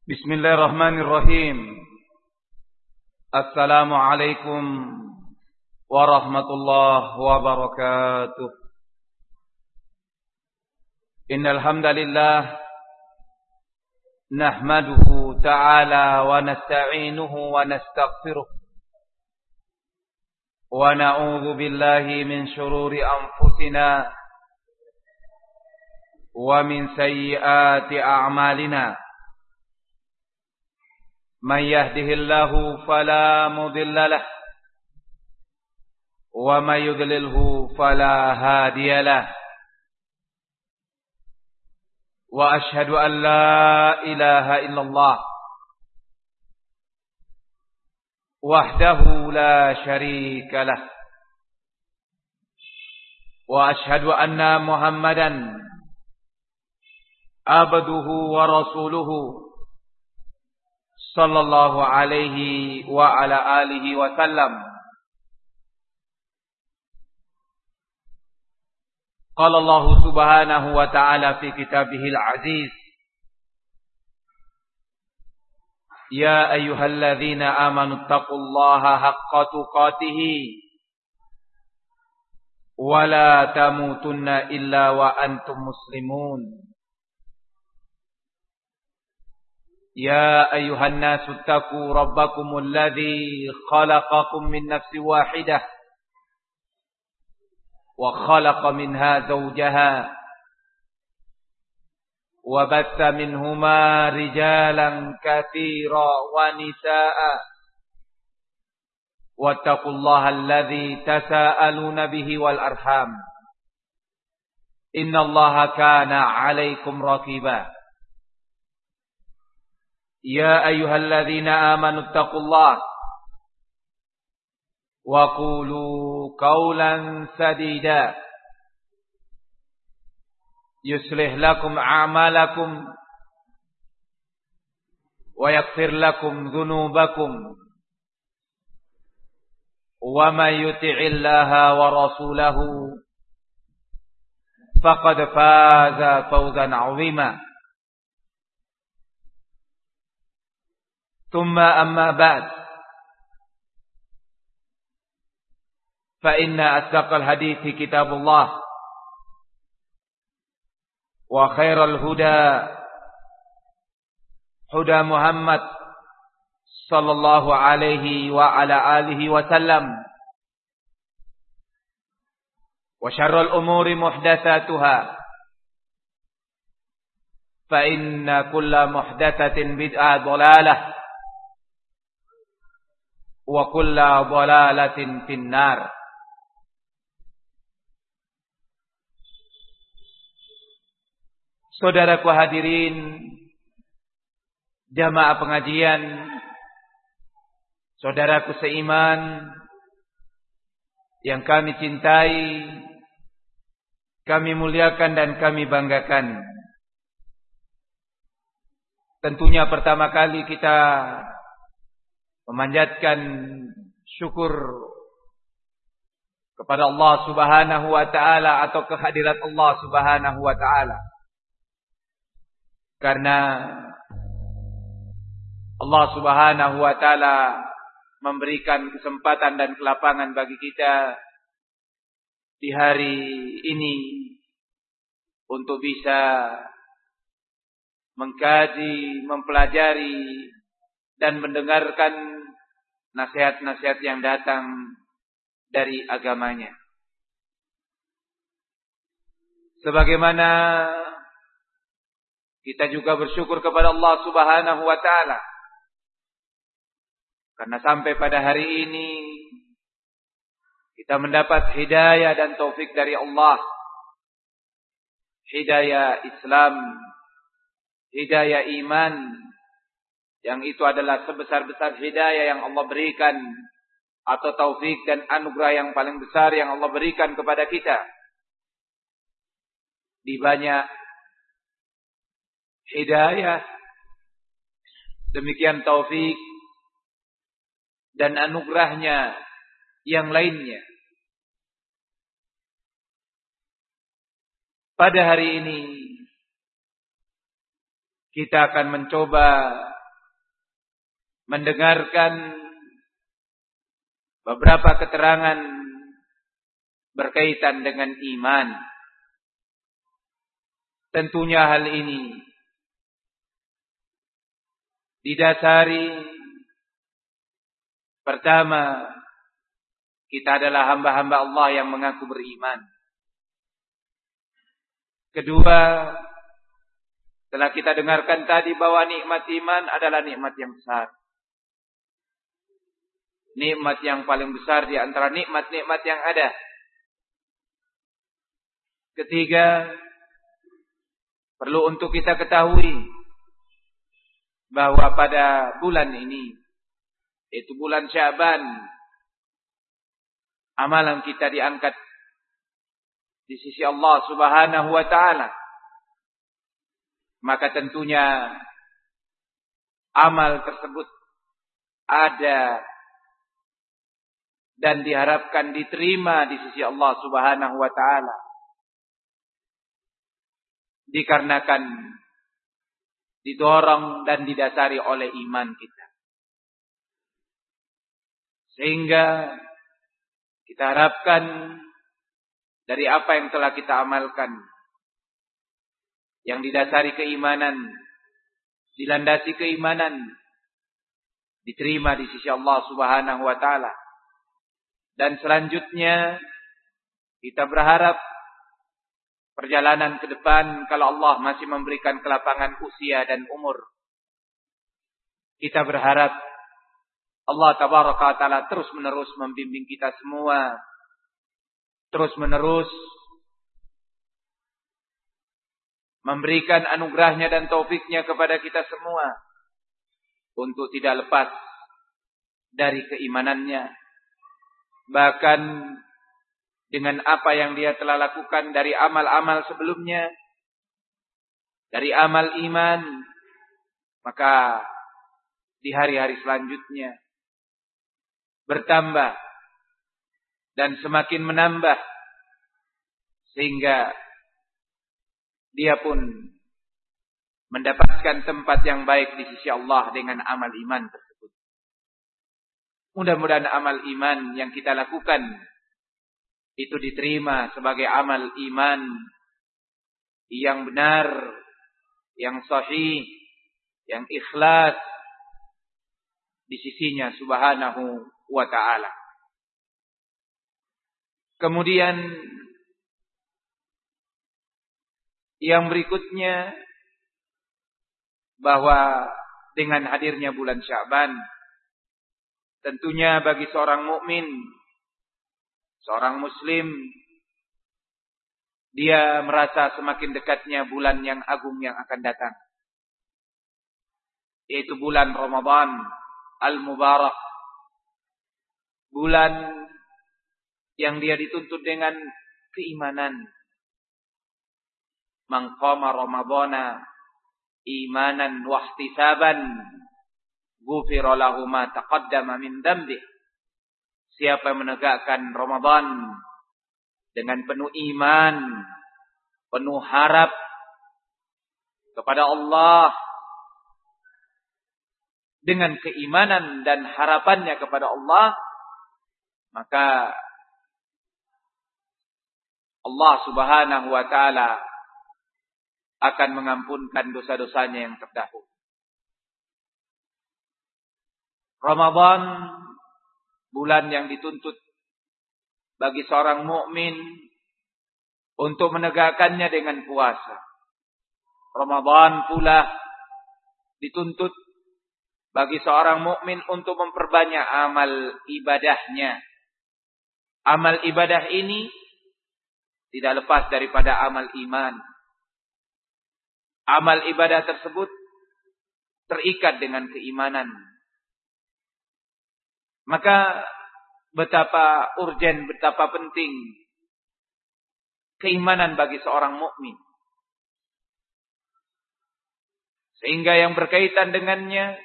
Bismillahirrahmanirrahim. Assalamualaikum warahmatullahi wabarakatuh. Innal hamdalillah nahmaduhu ta'ala wa nasta'inuhu wa nastaghfiruh wa na'udzu billahi min shururi anfusina wa min sayyiati a'malina. من يهده الله فلا مضل له ومن يضلله فلا هادي له وأشهد أن لا إله إلا الله وحده لا شريك له وأشهد أن محمدا عبده ورسوله sallallahu alaihi wa ala alihi wa sallam. Qala Allah subhanahu wa ta'ala fi kitabihil aziz, ya ayyuhalladzina amanu taqullaha haqqa tuqatih wa la tamutunna illa wa antum muslimun. يا أيها الناس اتقوا ربكم الذي خلقكم من نفس واحدة وخلق منها زوجها وبث منهما رجالا كثيرا ونساء واتقوا الله الذي تساءلون به والأرحام إن الله كان عليكم رقيبا. يا أيها الذين آمنوا اتقوا الله وقولوا قولا سديدا يصلح لكم أعمالكم ويغفر لكم ذنوبكم ومن يطع الله ورسوله فقد فاز فوزا عظيما. ثم أما بعد فإن أصدق الحديث كتاب الله وخير الهدى هدى محمد صلى الله عليه وعلى آله وسلم وشر الأمور محدثاتها فإن كل محدثة بدعة ضلالة wa kulla dhalalatin finnar. Saudaraku hadirin jamaah pengajian, saudaraku seiman yang kami cintai, kami muliakan dan kami banggakan. Tentunya pertama kali kita memanjatkan syukur kepada Allah Subhanahu wa ta'ala atau kehadirat Allah Subhanahu wa ta'ala, karena Allah Subhanahu wa ta'ala memberikan kesempatan dan kelapangan bagi kita di hari ini untuk bisa mengkaji, mempelajari dan mendengarkan nasihat-nasihat yang datang dari agamanya. Sebagaimana kita juga bersyukur kepada Allah Subhanahu wa ta'ala, karena sampai pada hari ini kita mendapat hidayah dan taufik dari Allah. Hidayah Islam, hidayah iman, yang itu adalah sebesar-besar hidayah yang Allah berikan, atau taufik dan anugerah yang paling besar yang Allah berikan kepada kita. Di banyak hidayah, demikian taufik dan anugerahnya yang lainnya. Pada hari ini kita akan mencoba mendengarkan beberapa keterangan berkaitan dengan iman. Tentunya hal ini didasari pertama, kita adalah hamba-hamba Allah yang mengaku beriman. Kedua, setelah kita dengarkan tadi bahwa nikmat iman adalah nikmat yang besar. Nikmat yang paling besar di antara nikmat-nikmat yang ada. Ketiga, perlu untuk kita ketahui bahwa pada bulan ini, yaitu bulan Sya'ban, amalan kita diangkat di sisi Allah Subhanahu wa ta'ala. Maka tentunya amal tersebut ada dan diharapkan diterima di sisi Allah Subhanahu wa ta'ala. Dikarenakan didorong dan didasari oleh iman kita. Sehingga kita harapkan dari apa yang telah kita amalkan, yang didasari keimanan, dilandasi keimanan, diterima di sisi Allah Subhanahu wa ta'ala. Dan selanjutnya kita berharap perjalanan ke depan, kalau Allah masih memberikan kelapangan usia dan umur, kita berharap Allah Tabaraka wa Ta'ala terus menerus membimbing kita semua, terus menerus memberikan anugerahnya dan taufiknya kepada kita semua untuk tidak lepas dari keimanannya. Bahkan dengan apa yang dia telah lakukan dari amal-amal sebelumnya, dari amal iman, maka di hari-hari selanjutnya bertambah dan semakin menambah, sehingga dia pun mendapatkan tempat yang baik di sisi Allah dengan amal iman tersebut. Mudah-mudahan amal iman yang kita lakukan itu diterima sebagai amal iman yang benar, yang sahih, yang ikhlas di sisinya Subhanahu wa ta'ala. Kemudian yang berikutnya, bahwa dengan hadirnya bulan Sya'ban, tentunya bagi seorang mukmin, seorang muslim, dia merasa semakin dekatnya bulan yang agung yang akan datang, yaitu bulan Ramadan Al-Mubarak. Bulan yang dia dituntut dengan keimanan. Man qama Ramadhana imanan wa ihtisaban ghufira lahu ma taqaddama min dhanbi. Siapa yang menegakkan Ramadan dengan penuh iman, penuh harap kepada Allah, dengan keimanan dan harapannya kepada Allah, maka Allah Subhanahu wa ta'ala akan mengampunkan dosa-dosanya yang terdahulu. Ramadan, bulan yang dituntut bagi seorang mukmin untuk menegakkannya dengan puasa. Ramadan pula dituntut bagi seorang mukmin untuk memperbanyak amal ibadahnya. Amal ibadah ini tidak lepas daripada amal iman. Amal ibadah tersebut terikat dengan keimanan. Maka betapa urgen, betapa penting keimanan bagi seorang mukmin. Sehingga yang berkaitan dengannya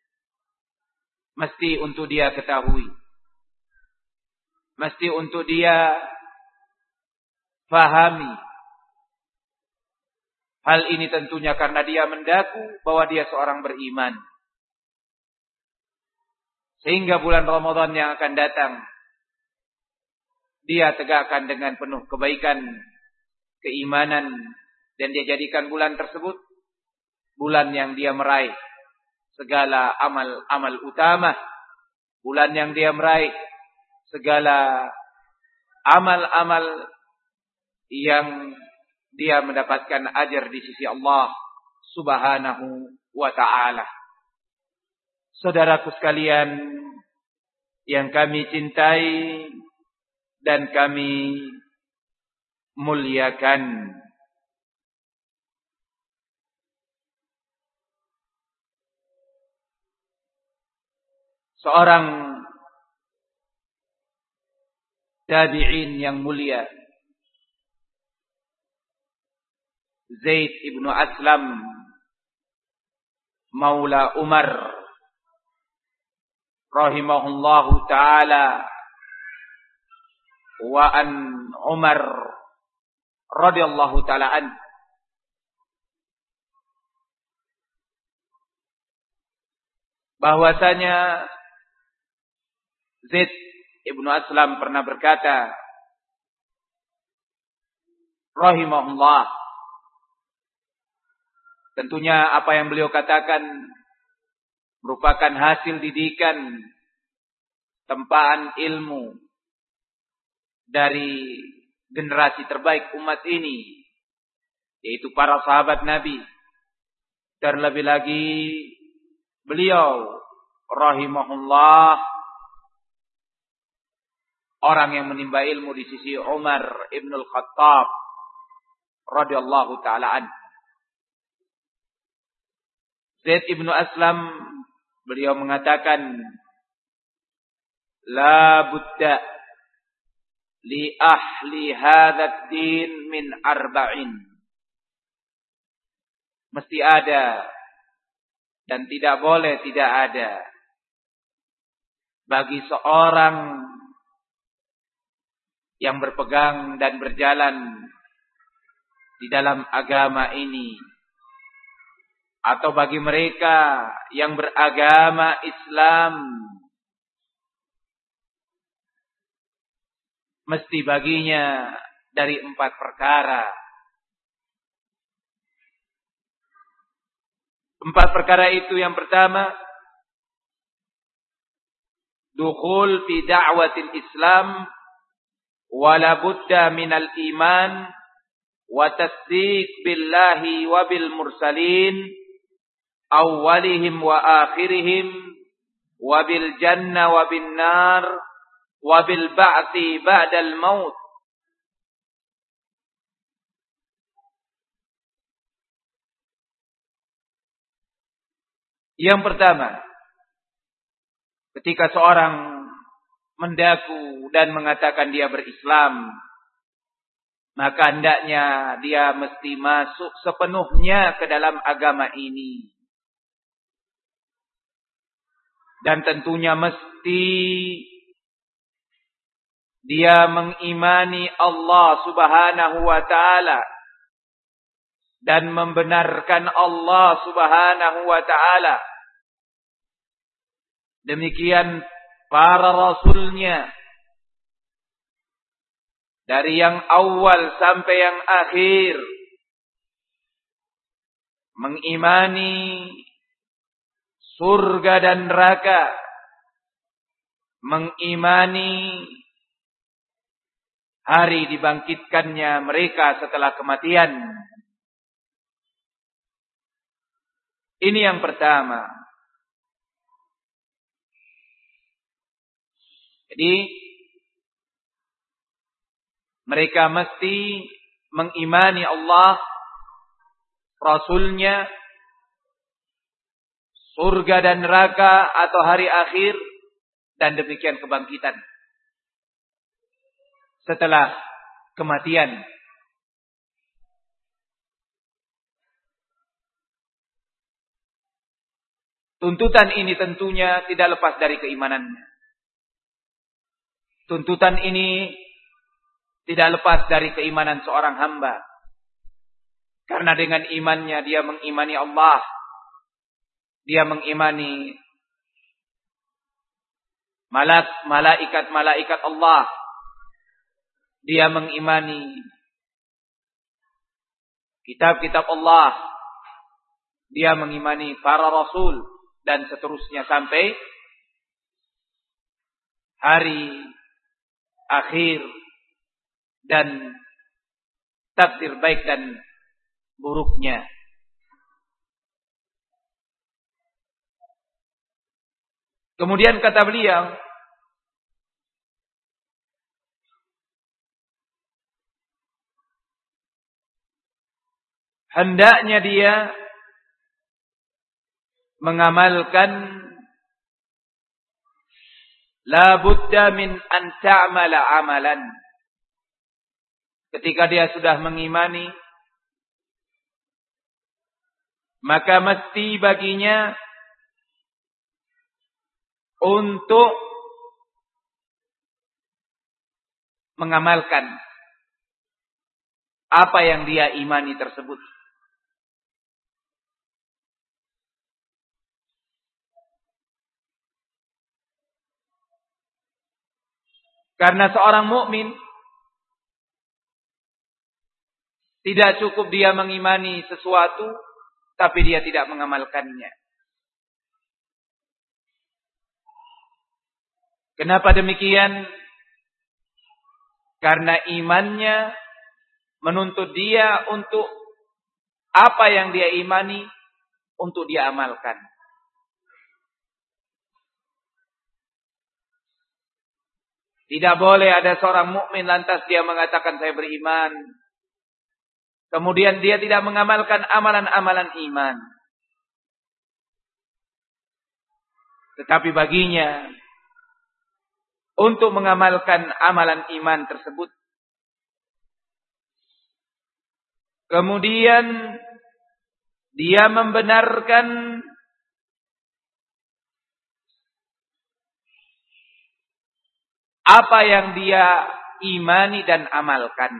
mesti untuk dia ketahui. Mesti untuk dia fahami. Hal ini tentunya karena dia mendaku bahwa dia seorang beriman. Sehingga bulan Ramadan yang akan datang, dia tegakkan dengan penuh kebaikan, keimanan, dan dia jadikan bulan tersebut bulan yang dia meraih segala amal-amal utama, bulan yang dia meraih segala amal-amal yang dia mendapatkan ajar di sisi Allah Subhanahu wa ta'ala. Saudaraku sekalian yang kami cintai dan kami muliakan, seorang tabi'in yang mulia, Zaid ibnu Aslam Maula Umar rahimahullahu ta'ala wa an Umar radhiyallahu ta'ala an, bahwasanya Zaid ibnu Aslam pernah berkata rahimahullah, tentunya apa yang beliau katakan merupakan hasil didikan, tempaan ilmu dari generasi terbaik umat ini, yaitu para sahabat Nabi. Terlebih lagi beliau rahimahullah orang yang menimba ilmu di sisi Umar ibn al-Khattab radhiyallahu ta'ala anhu. Zaid ibnu Aslam beliau mengatakan, la budda li ahli hadzal din min arba'in. Mesti ada dan tidak boleh tidak ada bagi seorang yang berpegang dan berjalan di dalam agama ini, atau bagi mereka yang beragama Islam, mesti baginya dari 4 perkara. 4 perkara itu, yang pertama, dukhul fi da'watil Islam wala budda minal iman wa tasdiq billahi wa bil mursalin awwalihim wa akhirihim wa bil jannah wa bin nar wa bil ba'thi ba'dal maut. Yang pertama, ketika seorang mendaku dan mengatakan dia berislam, maka hendaknya dia mesti masuk sepenuhnya ke dalam agama ini. Dan tentunya mesti dia mengimani Allah Subhanahu wa ta'ala dan membenarkan Allah Subhanahu wa ta'ala. Demikian para rasulnya, dari yang awal sampai yang akhir, mengimani surga dan neraka, mengimani hari dibangkitkannya mereka setelah kematian. Ini yang pertama. Jadi mereka mesti mengimani Allah, Rasulnya, surga dan neraka atau hari akhir, dan demikian kebangkitan setelah kematian. Tuntutan ini tentunya tidak lepas dari keimanannya. Tuntutan ini tidak lepas dari keimanan seorang hamba. Karena dengan imannya dia mengimani Allah, dia mengimani malaikat-malaikat Allah. Dia mengimani kitab-kitab Allah. Dia mengimani para rasul dan seterusnya sampai hari akhir dan takdir baik dan buruknya. Kemudian kata beliau, hendaknya dia mengamalkan la budda min an ta'mala amalan. Ketika dia sudah mengimani, maka mesti baginya untuk mengamalkan apa yang dia imani tersebut. Karena seorang mukmin tidak cukup dia mengimani sesuatu tapi dia tidak mengamalkannya. Kenapa demikian? Karena imannya menuntut dia untuk apa yang dia imani untuk dia amalkan. Tidak boleh ada seorang mukmin lantas dia mengatakan saya beriman, kemudian dia tidak mengamalkan amalan-amalan iman. Tetapi baginya untuk mengamalkan amalan iman tersebut, kemudian dia membenarkan apa yang dia imani dan amalkan.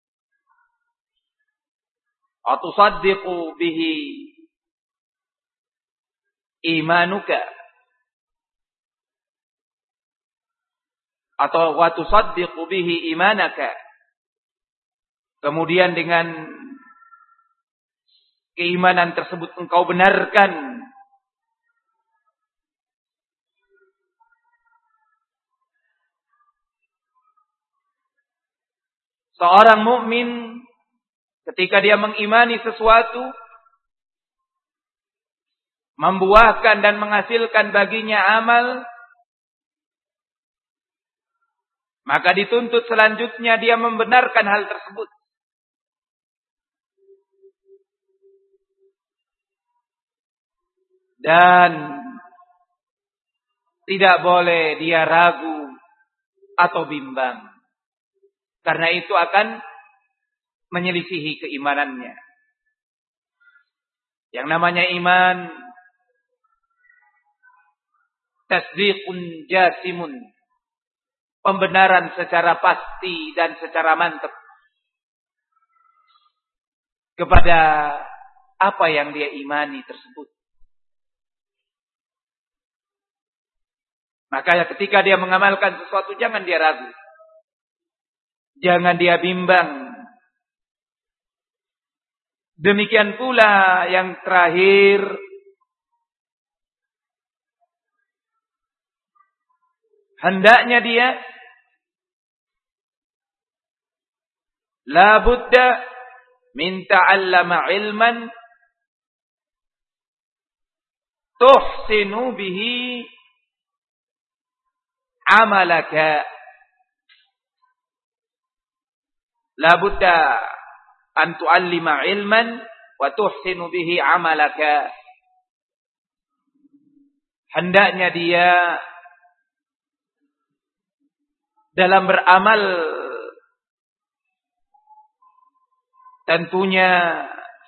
Atusaddiqu bihi imanuka, atau wa tusaddiqu bihi imanaka. Kemudian dengan keimanan tersebut engkau benarkan seorang mukmin ketika dia mengimani sesuatu membuahkan dan menghasilkan baginya amal, maka dituntut selanjutnya dia membenarkan hal tersebut. Dan tidak boleh dia ragu atau bimbang. Karena itu akan menyelisihi keimanannya. Yang namanya iman, tasdiqun jasimun, pembenaran secara pasti dan secara mantap kepada apa yang dia imani tersebut. Maka ketika dia mengamalkan sesuatu, jangan dia ragu, jangan dia bimbang. Demikian pula yang terakhir, hendaknya dia la budda min ta'allama ilman tuhsinu bihi amalaka. La budda an tu'allima ilman wa tuhsinu bihi amalaka. Hendaknya dia dalam beramal tentunya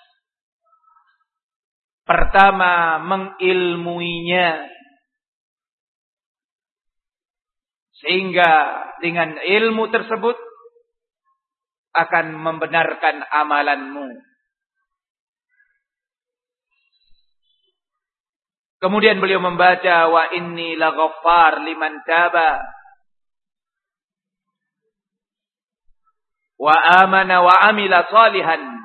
pertama mengilmuinya, sehingga dengan ilmu tersebut akan membenarkan amalanmu. Kemudian beliau membaca wa inni laghaffar liman taba wa amana wa amila salihan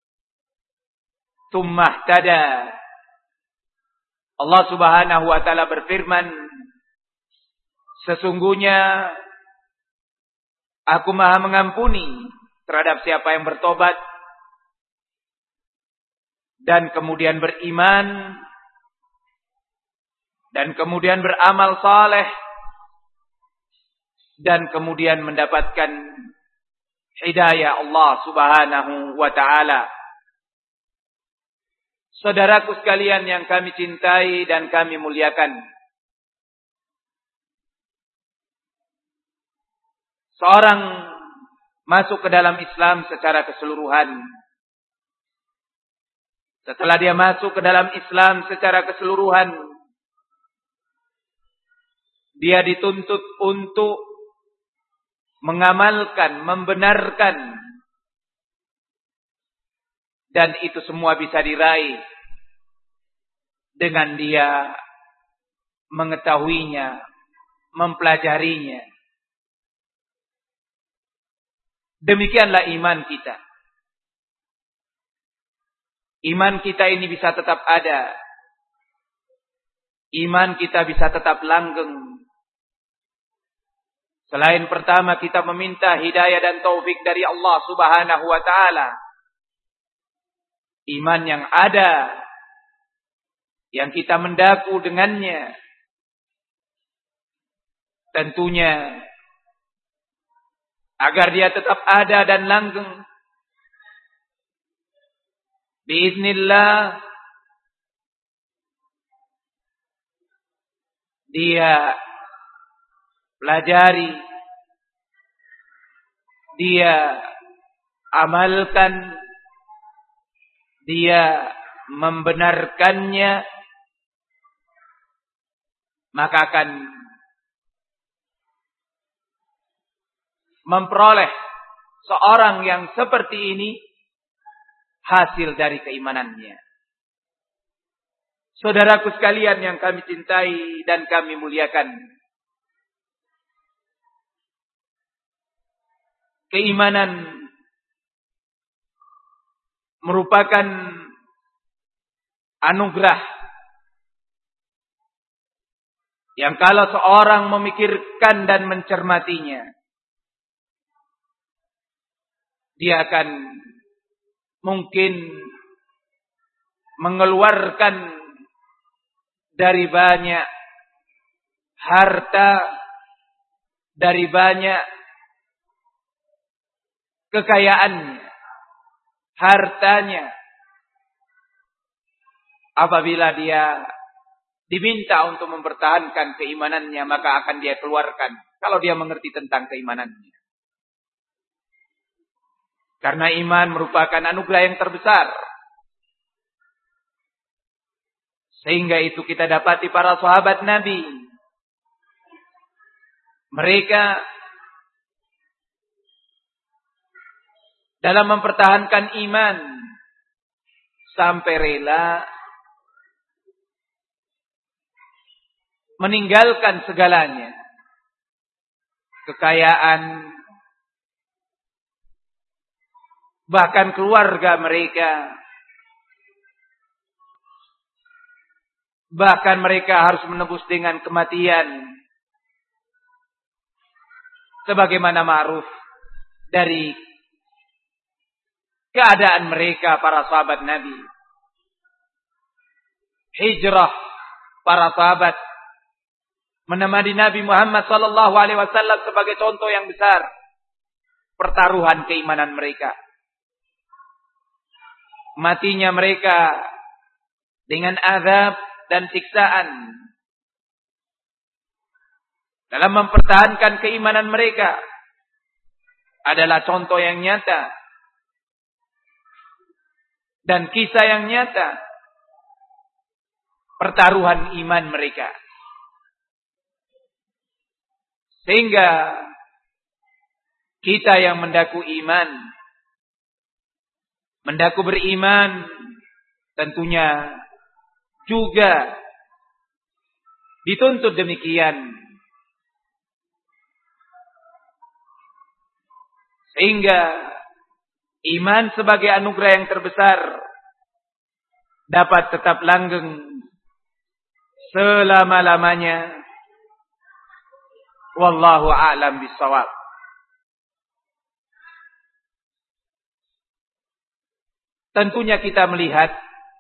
tsumma ihtada. Allah Subhanahu wa taala berfirman, sesungguhnya aku Maha mengampuni terhadap siapa yang bertobat dan kemudian beriman dan kemudian beramal saleh dan kemudian mendapatkan hidayah Allah Subhanahu wa taala. Saudaraku sekalian yang kami cintai dan kami muliakan, seorang masuk ke dalam Islam secara keseluruhan. Setelah dia masuk ke dalam Islam secara keseluruhan, dia dituntut untuk mengamalkan, membenarkan, dan itu semua bisa diraih dengan dia mengetahuinya, mempelajarinya. Demikianlah iman kita. Iman kita ini bisa tetap ada. Iman kita bisa tetap langgeng. Selain pertama kita meminta hidayah dan taufik dari Allah Subhanahu wa taala. Iman yang ada, yang kita mendaku dengannya, tentunya agar dia tetap ada dan langgeng, biiznillah dia pelajari, dia amalkan, dia membenarkannya, maka akan memperoleh seorang yang seperti ini hasil dari keimanannya. Saudaraku sekalian yang kami cintai dan kami muliakan, keimanan merupakan anugerah yang kalau seorang memikirkan dan mencermatinya, dia akan mungkin mengeluarkan dari banyak harta, dari banyak kekayaannya, hartanya, apabila dia diminta untuk mempertahankan keimanannya, maka akan dia keluarkan kalau dia mengerti tentang keimanannya. Karena iman merupakan anugerah yang terbesar. Sehingga itu kita dapati para sahabat Nabi, mereka dalam mempertahankan iman sampai rela meninggalkan segalanya, kekayaan, bahkan keluarga mereka, bahkan mereka harus menebus dengan kematian, sebagaimana ma'ruf dari keadaan mereka para sahabat Nabi. Hijrah para sahabat menemani Nabi Muhammad sallallahu alaihi wasallam sebagai contoh yang besar pertaruhan keimanan mereka. Matinya mereka dengan azab dan siksaan dalam mempertahankan keimanan mereka adalah contoh yang nyata dan kisah yang nyata pertaruhan iman mereka. Sehingga kita yang mendaku iman, mendaku beriman, tentunya juga dituntut demikian. Sehingga iman sebagai anugerah yang terbesar dapat tetap langgeng selama-lamanya. Wallahu a'lam bishawab. Tentunya kita melihat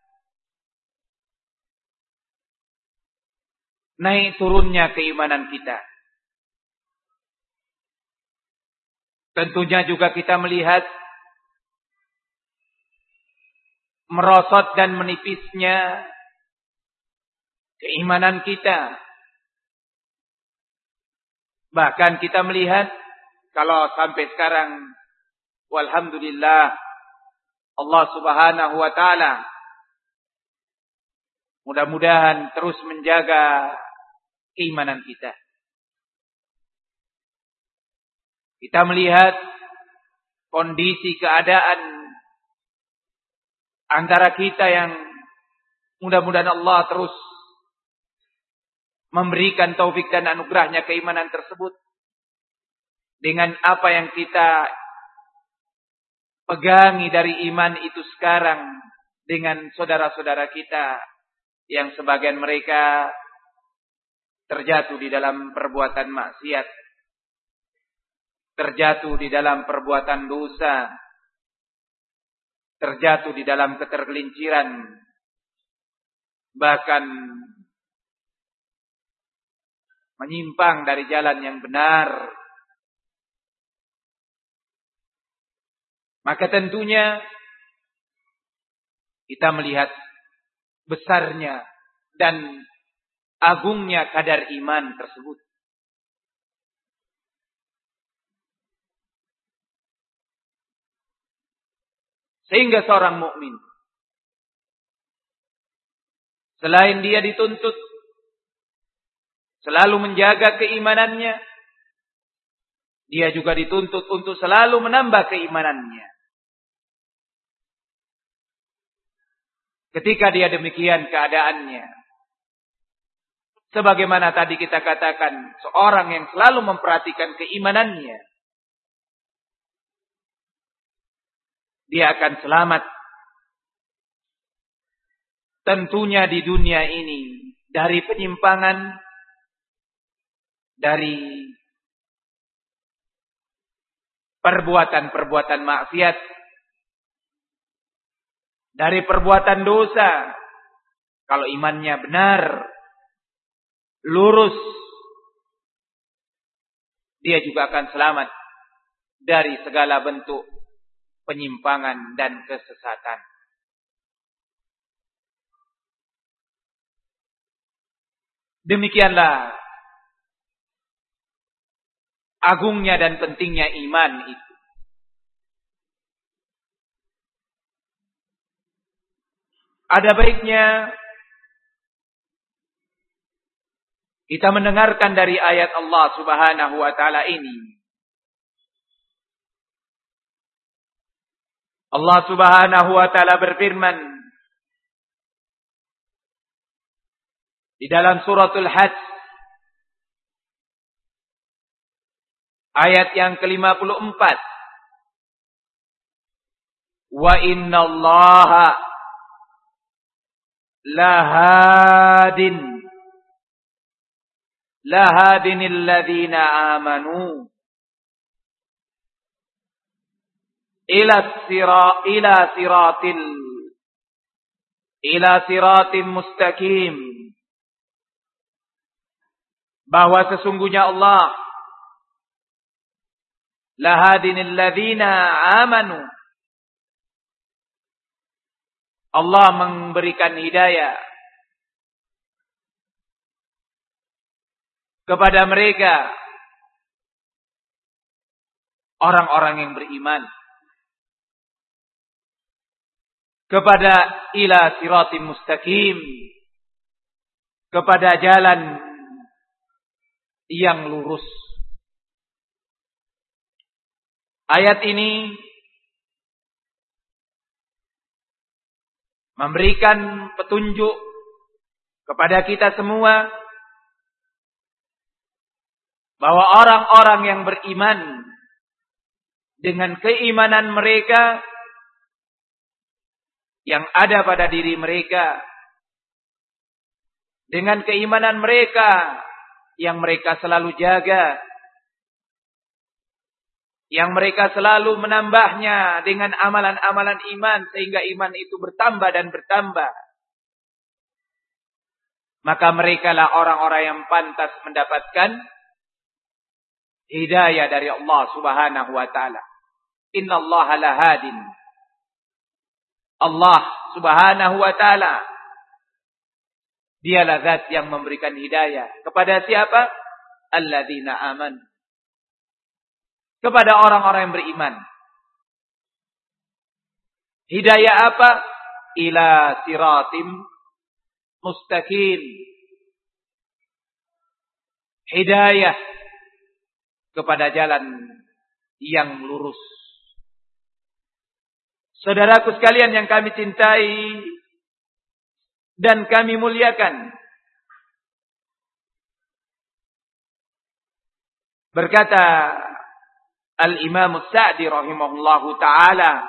naik turunnya keimanan kita. Tentunya juga kita melihat merosot dan menipisnya keimanan kita. Bahkan kita melihat kalau sampai sekarang, walhamdulillah, Allah Subhanahu wa ta'ala mudah-mudahan terus menjaga keimanan kita. Kita melihat kondisi keadaan antara kita yang mudah-mudahan Allah terus memberikan taufik dan anugerahnya keimanan tersebut dengan apa yang kita pegangi dari iman itu sekarang dengan saudara-saudara kita yang sebagian mereka terjatuh di dalam perbuatan maksiat, terjatuh di dalam perbuatan dosa, terjatuh di dalam ketergelinciran, bahkan menyimpang dari jalan yang benar. Maka tentunya kita melihat besarnya dan agungnya kadar iman tersebut. Sehingga seorang mukmin, selain dia dituntut selalu menjaga keimanannya, dia juga dituntut untuk selalu menambah keimanannya. Ketika dia demikian keadaannya, sebagaimana tadi kita katakan, seorang yang selalu memperhatikan keimanannya, dia akan selamat. Tentunya di dunia ini dari penyimpangan, dari perbuatan-perbuatan maksiat, dari perbuatan dosa. Kalau imannya benar, lurus, dia juga akan selamat dari segala bentuk penyimpangan dan kesesatan. Demikianlah agungnya dan pentingnya iman itu. Ada baiknya kita mendengarkan dari ayat Allah Subhanahu wa ta'ala ini. Allah Subhanahu wa ta'ala berfirman di dalam suratul Hajj ayat yang ke-54. Wa innallaha lahadinil ladzina amanu ila siratin mustaqim. Bahwa sesungguhnya Allah lahadinil ladzina amanu, Allah memberikan hidayah kepada mereka orang-orang yang beriman, kepada ila siratim mustaqim, kepada jalan yang lurus. Ayat ini memberikan petunjuk kepada kita semua bahwa orang-orang yang beriman dengan keimanan mereka yang ada pada diri mereka, dengan keimanan mereka yang mereka selalu jaga, yang mereka selalu menambahnya dengan amalan-amalan iman sehingga iman itu bertambah dan bertambah, maka merekalah orang-orang yang pantas mendapatkan hidayah dari Allah Subhanahu wa taala. Innallaha lahadin. Allah Subhanahu wa taala, dialah zat yang memberikan hidayah kepada siapa? Alladzina aman. Kepada orang-orang yang beriman. Hidayah apa? Ila siratim mustaqim. Hidayah kepada jalan yang lurus. Saudaraku sekalian yang kami cintai dan kami muliakan, berkata Al-Imam As-Sa'di rahimahullahu ta'ala,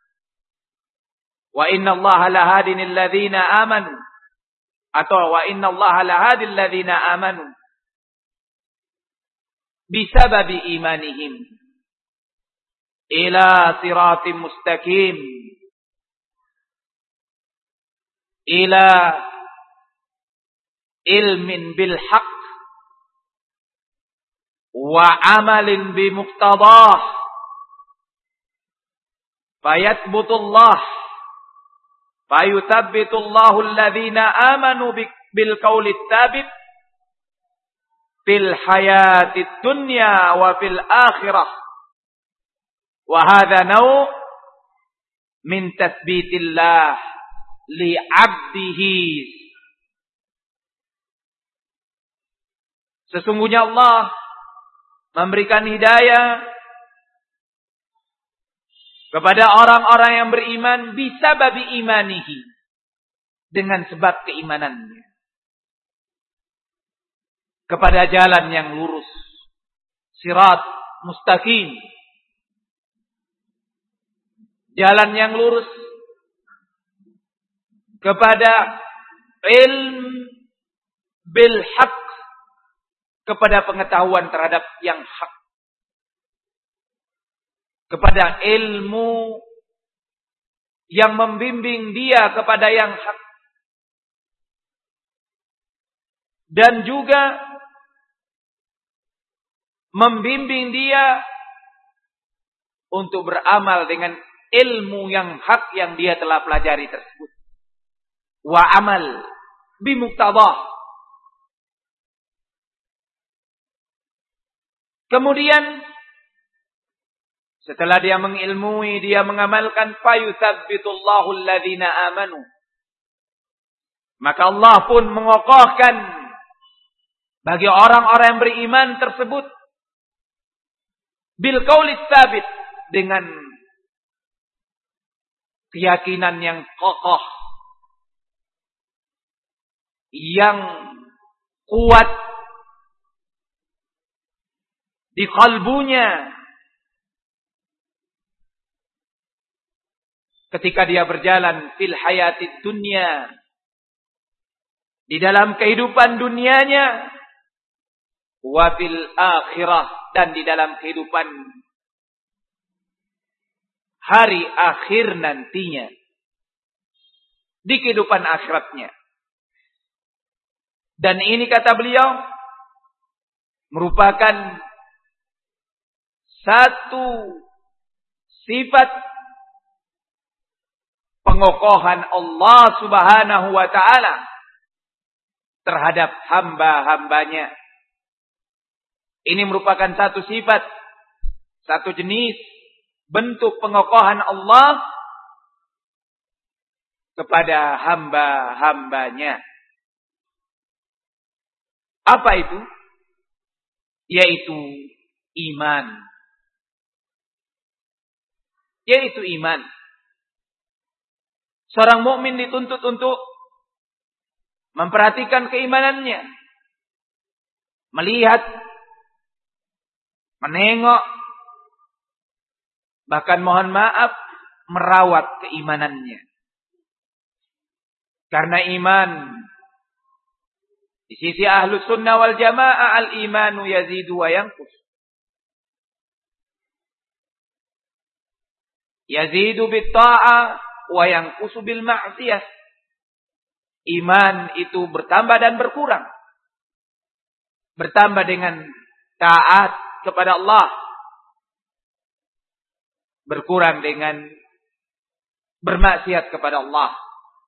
wa inna allaha lahadin alladhina amanu, atau wa inna allaha lahadin alladhina amanu bisababi imanihim ila siratim mustaqim, ila ilmin bil haqq wa amalin bi muqtadah, fayathbutullah fayuthabbitullahu alladhina amanu bil qawli tsabit fil hayatid dunya wa fil akhirah, wa hadha naw' min tathbitillah li 'abdihi. Sesungguhnya Allah memberikan hidayah kepada orang-orang yang beriman bisababi imanihi, dengan sebab keimanannya, kepada jalan yang lurus, sirat mustaqim, jalan yang lurus, kepada ilm bil haq, kepada pengetahuan terhadap yang hak, kepada ilmu yang membimbing dia kepada yang hak, dan juga membimbing dia untuk beramal dengan ilmu yang hak yang dia telah pelajari tersebut. Wa amal bimuqtadah. Kemudian setelah dia mengilmui, dia mengamalkan, fayutsabbitullahu alladhina amanu, maka Allah pun mengokohkan bagi orang-orang yang beriman tersebut bil qauli tsabit, dengan keyakinan yang kokoh, yang kuat di kalbunya ketika dia berjalan fil hayatid dunya, di dalam kehidupan dunianya, wa fil akhirah, dan di dalam kehidupan hari akhir nantinya, di kehidupan akhiratnya. Dan ini kata beliau merupakan satu sifat pengokohan Allah Subhanahu wa ta'ala terhadap hamba-hambanya. Ini merupakan satu sifat, satu jenis bentuk pengokohan Allah kepada hamba-hambanya. Apa itu? Yaitu iman. Yaitu iman. Seorang mukmin dituntut untuk memperhatikan keimanannya, melihat menengok, bahkan mohon maaf, merawat keimanannya. Karena iman di sisi Ahlus Sunnah wal Jamaah, al-imanu yazidu wa yanqus. Yazidu bit-ta'ah wa yanqusu bil ma'siyah. Iman itu bertambah dan berkurang. Bertambah dengan taat kepada Allah. Berkurang dengan bermaksiat kepada Allah.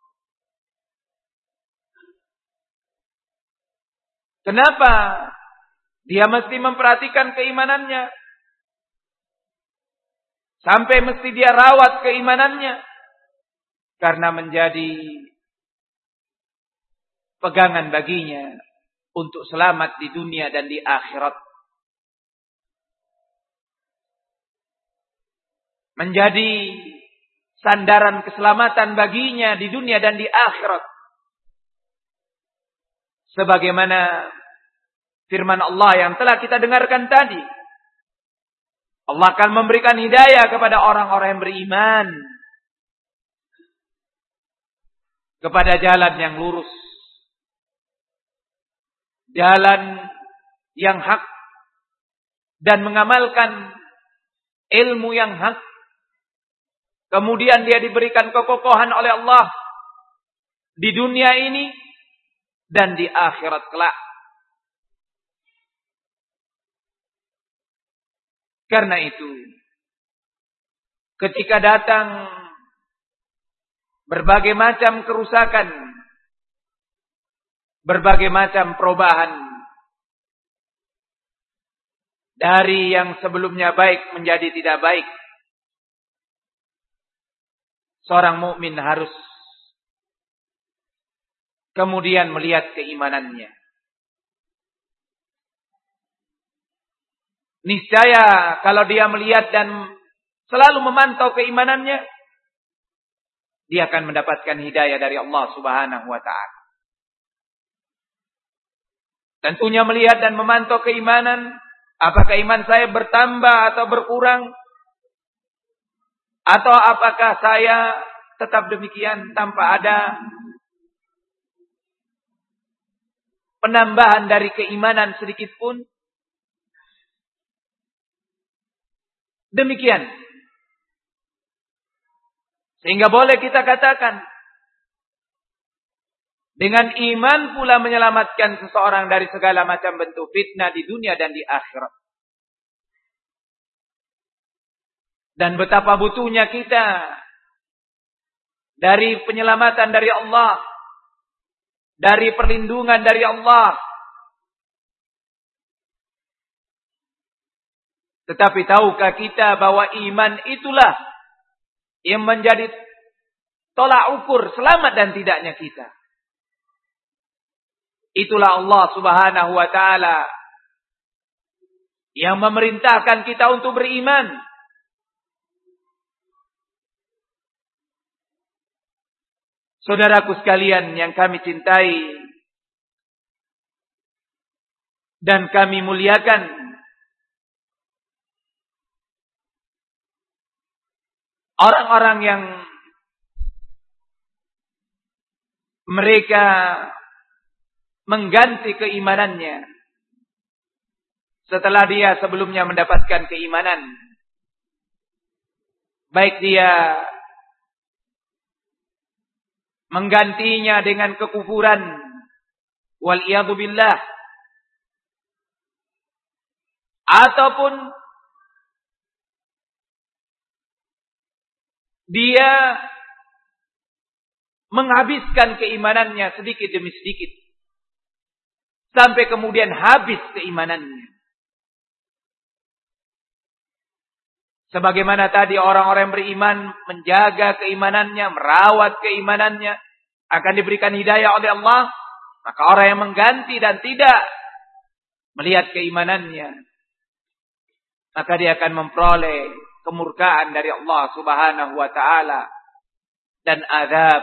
Kenapa dia mesti memperhatikan keimanannya? Sampai mesti dia rawat keimanannya. Karena menjadi pegangan baginya untuk selamat di dunia dan di akhirat. Menjadi sandaran keselamatan baginya di dunia dan di akhirat. Sebagaimana firman Allah yang telah kita dengarkan tadi. Allah akan memberikan hidayah kepada orang-orang yang beriman. Kepada jalan yang lurus. Jalan yang hak. Dan mengamalkan ilmu yang hak. Kemudian dia diberikan kekokohan oleh Allah. Di dunia ini. Dan di akhirat kelak. Karena itu, ketika datang berbagai macam kerusakan, berbagai macam perubahan, dari yang sebelumnya baik menjadi tidak baik, seorang mukmin harus kemudian melihat keimanannya. Niscaya kalau dia melihat dan selalu memantau keimanannya, dia akan mendapatkan hidayah dari Allah Subhanahu wa ta'ala. Tentunya melihat dan memantau keimanan, apakah iman saya bertambah atau berkurang, atau apakah saya tetap demikian tanpa ada penambahan dari keimanan sedikit pun. Demikian. Sehingga boleh kita katakan, dengan iman pula menyelamatkan seseorang dari segala macam bentuk fitnah di dunia dan di akhirat. Dan betapa butuhnya kita dari penyelamatan dari Allah, dari perlindungan dari Allah. Tetapi tahukah kita bahwa iman itulah yang menjadi tolak ukur selamat dan tidaknya kita. Itulah Allah Subhanahu wa ta'ala yang memerintahkan kita untuk beriman. Saudaraku sekalian yang kami cintai dan kami muliakan, orang-orang yang mereka mengganti keimanannya setelah dia sebelumnya mendapatkan keimanan, baik dia menggantinya dengan kekufuran, wal iyadu billah, ataupun dia menghabiskan keimanannya sedikit demi sedikit. Sampai kemudian habis keimanannya. Sebagaimana tadi orang-orang yang beriman menjaga keimanannya, merawat keimanannya, akan diberikan hidayah oleh Allah. Maka orang yang mengganti dan tidak melihat keimanannya, maka dia akan memperoleh kemurkaan dari Allah Subhanahu wa ta'ala dan azab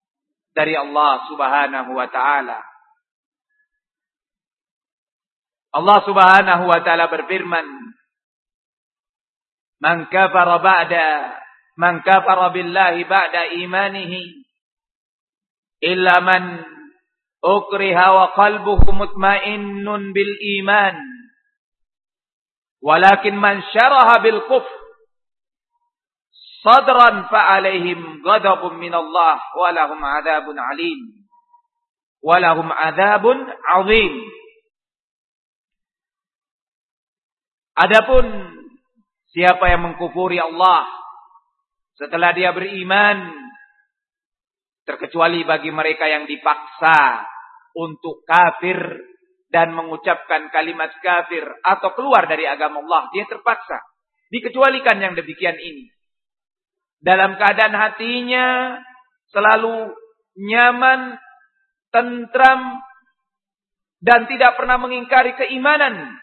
dari Allah Subhanahu wa ta'ala. Allah Subhanahu wa taala berfirman, Man kafara billahi ba'da imanihi illa man ukriha wa qalbuhu mutmainnun bil iman walakin man syaraha bil kufr sadran fa alaihim ghadabun minallah wa lahum adzabun alim wa lahum adzabun azim. Adapun siapa yang mengkufuri Allah setelah dia beriman, terkecuali bagi mereka yang dipaksa untuk kafir dan mengucapkan kalimat kafir atau keluar dari agama Allah, dia terpaksa. Dikecualikan yang demikian ini. Dalam keadaan hatinya selalu nyaman, tentram, dan tidak pernah mengingkari keimanan.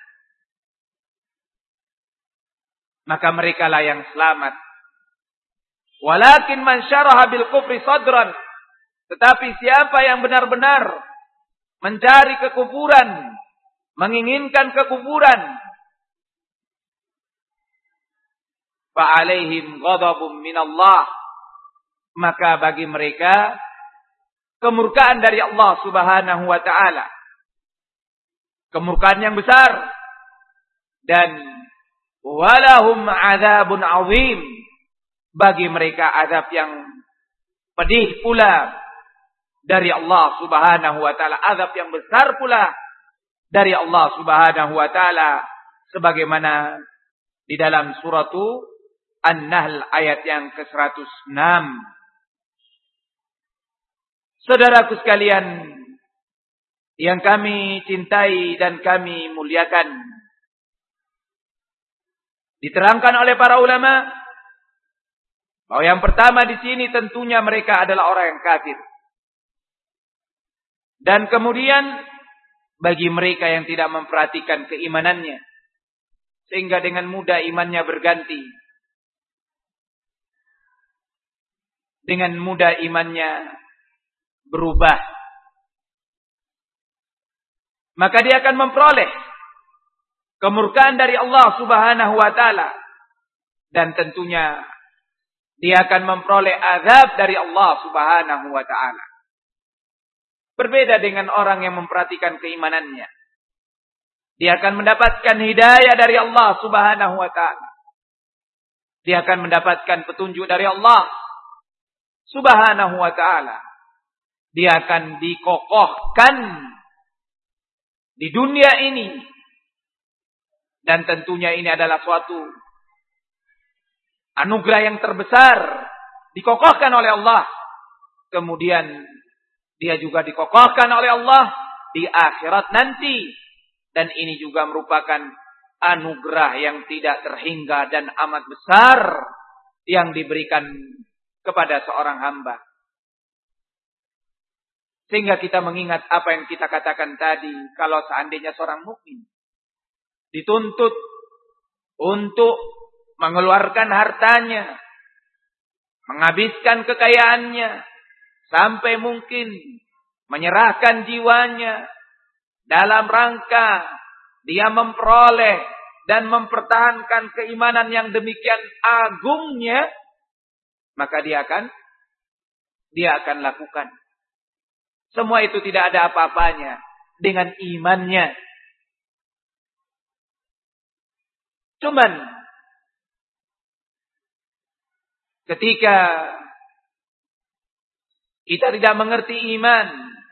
Maka mereka lah yang selamat. Walakin man syaraha bil kufri sadran. Tetapi siapa yang benar-benar mencari kekufuran, menginginkan kekufuran, fa alaihim ghadabun minallah, maka bagi mereka kemurkaan dari Allah Subhanahu wa taala. Kemurkaan yang besar, dan walahum adzabun azim, bagi mereka azab yang pedih pula dari Allah Subhanahu wa taala, azab yang besar pula dari Allah Subhanahu wa taala, sebagaimana di dalam surah An-Nahl ayat yang ke-106. Saudaraku sekalian yang kami cintai dan kami muliakan, diterangkan oleh para ulama bahwa yang pertama di sini tentunya mereka adalah orang yang kafir. Dan kemudian bagi mereka yang tidak memperhatikan keimanannya, sehingga dengan mudah imannya berganti, dengan mudah imannya berubah, maka dia akan memperoleh kemurkaan dari Allah Subhanahu wa taala, dan tentunya dia akan memperoleh azab dari Allah Subhanahu wa taala. Berbeda dengan orang yang memperhatikan keimanannya. Dia akan mendapatkan hidayah dari Allah Subhanahu wa taala. Dia akan mendapatkan petunjuk dari Allah Subhanahu wa taala. Dia akan dikokohkan di dunia ini. Dan tentunya ini adalah suatu anugerah yang terbesar, dikokohkan oleh Allah. Kemudian dia juga dikokohkan oleh Allah di akhirat nanti. Dan ini juga merupakan anugerah yang tidak terhingga dan amat besar yang diberikan kepada seorang hamba. Sehingga kita mengingat apa yang kita katakan tadi, kalau seandainya seorang mukmin dituntut untuk mengeluarkan hartanya, menghabiskan kekayaannya, sampai mungkin menyerahkan jiwanya dalam rangka dia memperoleh dan mempertahankan keimanan yang demikian agungnya, maka dia akan lakukan. Semua itu tidak ada apa-apanya dengan imannya. Cuman ketika kita tidak mengerti iman,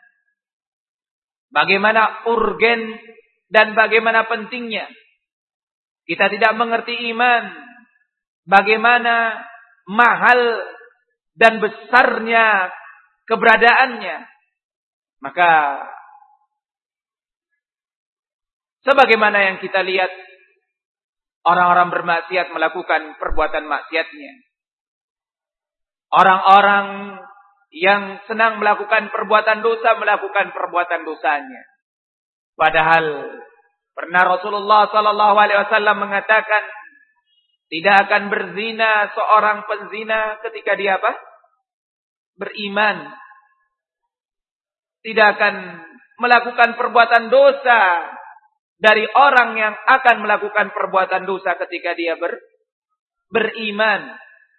bagaimana urgen dan bagaimana pentingnya. Kita tidak mengerti iman, bagaimana mahal dan besarnya keberadaannya. Maka sebagaimana yang kita lihat, orang-orang bermaksiat melakukan perbuatan maksiatnya. Orang-orang yang senang melakukan perbuatan dosa, melakukan perbuatan dosanya. Padahal pernah Rasulullah SAW mengatakan, tidak akan berzina seorang penzina ketika dia beriman. Tidak akan melakukan perbuatan dosa dari orang yang akan melakukan perbuatan dosa ketika dia beriman.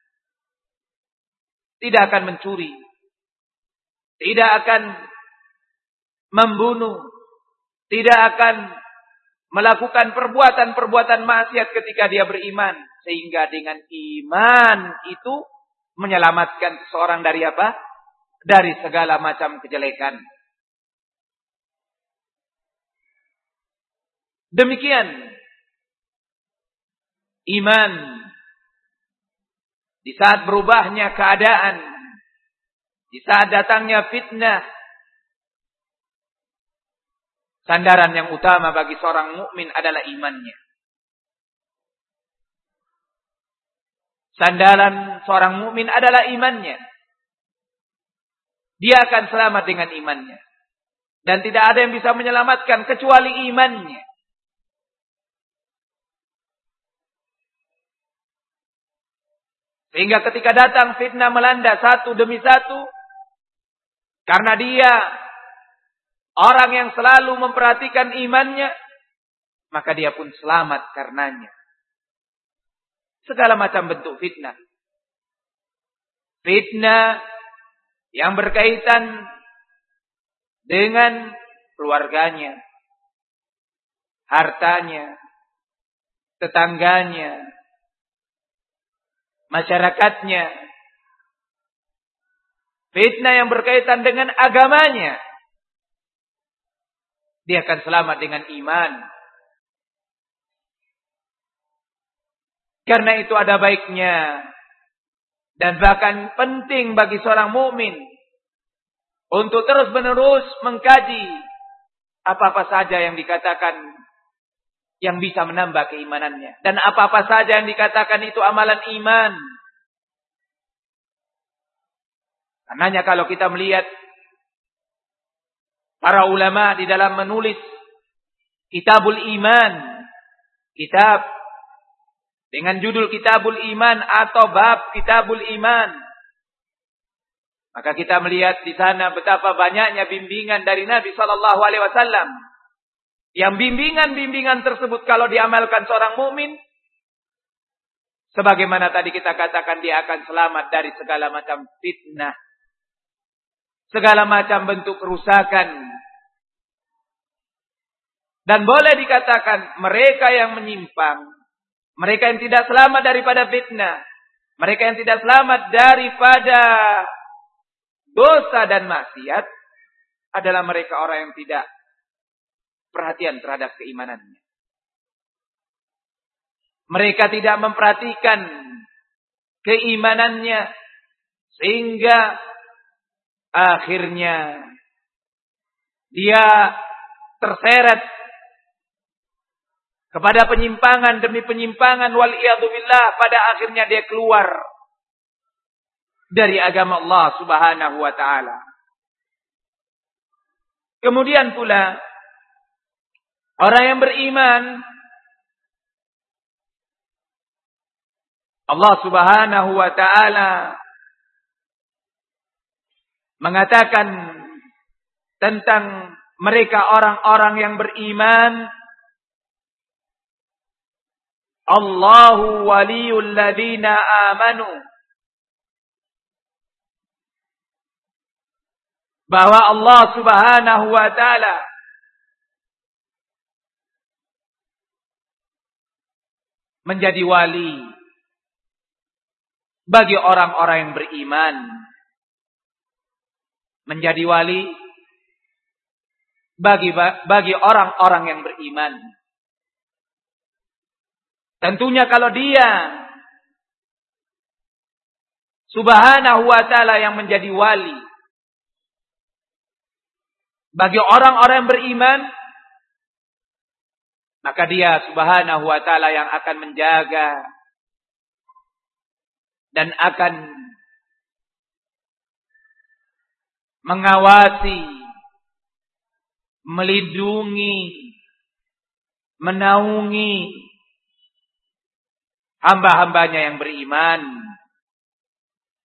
Tidak akan mencuri, tidak akan membunuh, tidak akan melakukan perbuatan-perbuatan maksiat ketika dia beriman. Sehingga dengan iman itu menyelamatkan seseorang dari apa? Dari segala macam kejelekan. Demikian iman di saat berubahnya keadaan, di saat datangnya fitnah, sandaran yang utama bagi seorang mukmin adalah imannya. Sandaran seorang mukmin adalah imannya. Dia akan selamat dengan imannya. Dan tidak ada yang bisa menyelamatkan kecuali imannya. Sehingga ketika datang fitnah melanda satu demi satu, karena dia orang yang selalu memperhatikan imannya, maka dia pun selamat karenanya. Segala macam bentuk fitnah. Fitnah yang berkaitan dengan keluarganya, hartanya, tetangganya, masyarakatnya. Fitnah yang berkaitan dengan agamanya. Dia akan selamat dengan iman. Karena itu ada baiknya dan bahkan penting bagi seorang mukmin untuk terus-menerus mengkaji apa-apa saja yang dikatakan yang bisa menambah keimanannya, dan apa-apa saja yang dikatakan itu amalan iman. Karenanya kalau kita melihat para ulama di dalam menulis Kitabul Iman, kitab dengan judul Kitabul Iman atau bab Kitabul Iman, maka kita melihat di sana betapa banyaknya bimbingan dari Nabi sallallahu alaihi wasallam. Yang bimbingan-bimbingan tersebut kalau diamalkan seorang mukmin, sebagaimana tadi kita katakan, dia akan selamat dari segala macam fitnah, segala macam bentuk kerusakan. Dan boleh dikatakan mereka yang menyimpang, mereka yang tidak selamat daripada fitnah, mereka yang tidak selamat daripada dosa dan maksiat, adalah mereka orang yang tidak perhatian terhadap keimanannya. Mereka tidak memperhatikan keimanannya, sehingga akhirnya dia terseret kepada penyimpangan demi penyimpangan, wal'iyadzubillah, pada akhirnya dia keluar dari agama Allah Subhanahu wa ta'ala. Kemudian pula orang yang beriman, Allah Subhanahu wa ta'ala mengatakan tentang mereka orang-orang yang beriman, Allahu waliyul ladzina amanu, bahwa Allah Subhanahu wa ta'ala menjadi wali bagi orang-orang yang beriman. Menjadi wali bagi orang-orang yang beriman. Tentunya kalau dia Subhanahu wa ta'ala yang menjadi wali bagi orang-orang yang beriman, maka dia Subhanahu wa ta'ala yang akan menjaga dan akan mengawasi, melindungi, menaungi hamba-hambanya yang beriman.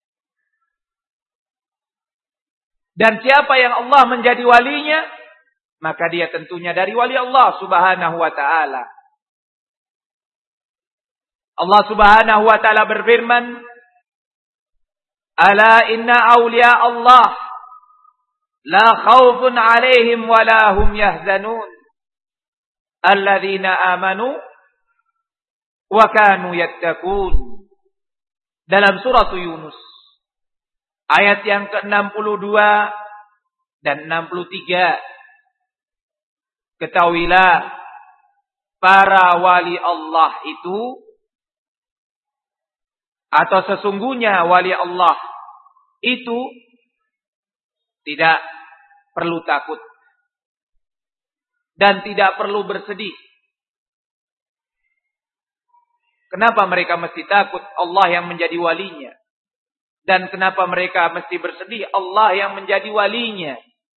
Dan siapa yang Allah menjadi walinya, maka dia tentunya dari wali Allah Subhanahu wa taala. Allah Subhanahu wa taala berfirman, "Ala inna awliya Allah la khaufun 'alaihim wa la hum yahzanun. Alladzina amanu wa kanu yattaqun." Dalam surah Yunus ayat yang ke-62 dan 63. Ketahuilah, para wali Allah itu, atau sesungguhnya wali Allah itu tidak perlu takut dan tidak perlu bersedih. Kenapa mereka mesti takut? Allah yang menjadi walinya. Dan kenapa mereka mesti bersedih? Allah yang menjadi walinya.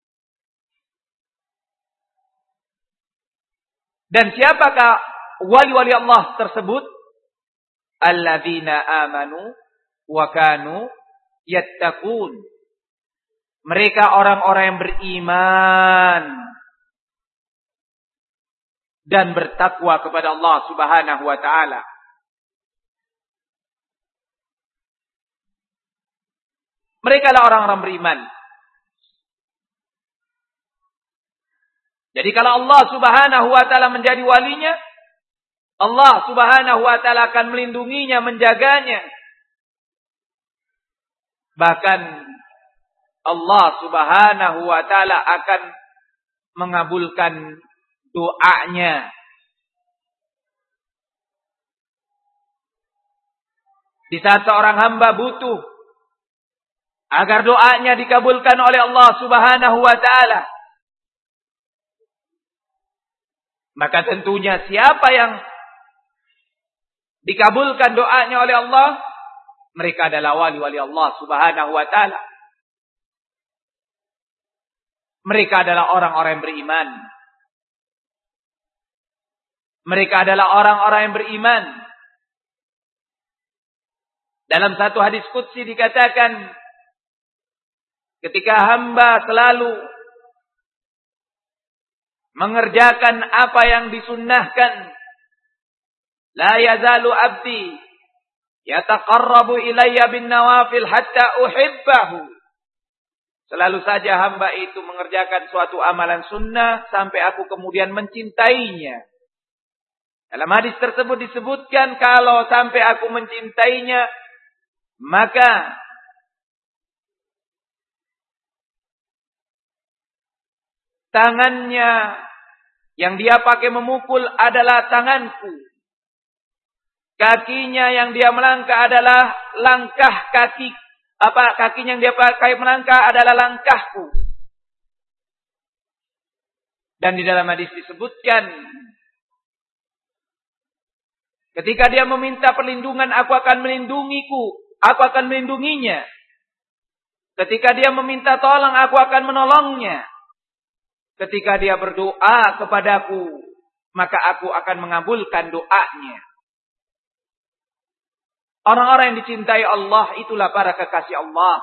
Dan siapakah wali-wali Allah tersebut? Alladzina amanu wa kanu yattaqun. Mereka orang-orang yang beriman dan bertakwa kepada Allah Subhanahu wa taala. Mereka adalah orang-orang beriman. Jadi kalau Allah Subhanahu wa taala menjadi walinya, Allah Subhanahu wa taala akan melindunginya, menjaganya. Bahkan Allah Subhanahu wa taala akan mengabulkan doanya. Di saat seorang hamba butuh agar doanya dikabulkan oleh Allah Subhanahu wa taala, maka tentunya siapa yang dikabulkan doanya oleh Allah, mereka adalah wali-wali Allah Subhanahu wa taala. Mereka adalah orang-orang yang beriman. Mereka adalah orang-orang yang beriman. Dalam satu hadis qudsi dikatakan, ketika hamba selalu mengerjakan apa yang disunnahkan, la yazalu abdi yataqarrabu ilayya bin nawafil hatta uhibbahu. Selalu saja hamba itu mengerjakan suatu amalan sunnah sampai aku kemudian mencintainya. Dalam hadis tersebut disebutkan, kalau sampai aku mencintainya, maka tangannya yang dia pakai memukul adalah tanganku. Kakinya yang dia melangkah adalah langkah kaki. Kakinya yang dia pakai melangkah adalah langkahku. Dan di dalam hadis disebutkan, ketika dia meminta perlindungan, aku akan melindunginya. Ketika dia meminta tolong, aku akan menolongnya. Ketika dia berdoa kepadaku, maka aku akan mengabulkan doanya. Orang-orang yang dicintai Allah, itulah para kekasih Allah.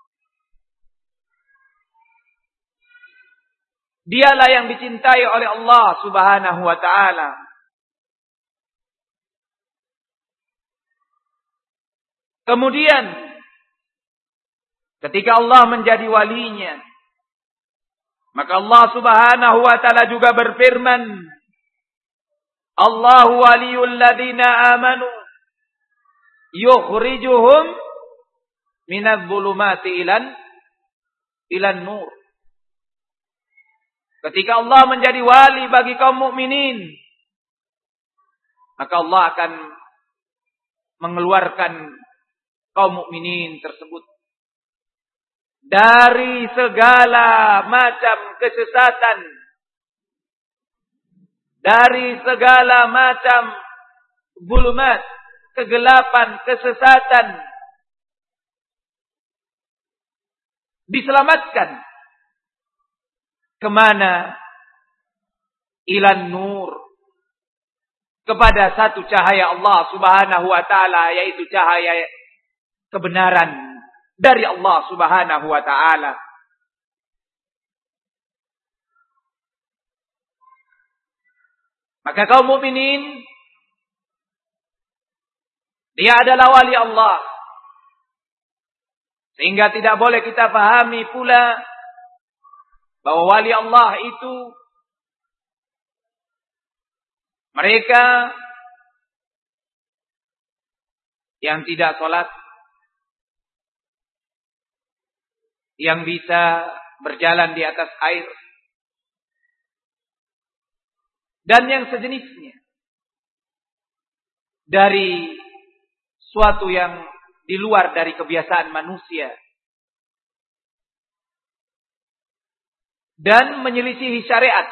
Dialah yang dicintai oleh Allah Subhanahu wa ta'ala. Kemudian, ketika Allah menjadi walinya, maka Allah Subhanahu wa ta'ala juga berfirman, Allahu waliyul ladzina amanu yukhrijuhum minadh dhulumati ilan nur. Ketika Allah menjadi wali bagi kaum mukminin, maka Allah akan mengeluarkan kaum mukminin tersebut dari segala macam kesesatan, dari segala macam zulumat, kegelapan, kesesatan, diselamatkan kemana? Ilan nur, kepada satu cahaya Allah Subhanahu wa ta'ala, yaitu cahaya kebenaran dari Allah Subhanahu wa ta'ala. Maka kaum mukminin, dia adalah wali Allah. Sehingga tidak boleh kita pahami pula bahwa wali Allah itu mereka yang tidak sholat, yang bisa berjalan di atas air, dan yang sejenisnya dari suatu yang di luar dari kebiasaan manusia dan menyelisihi syariat.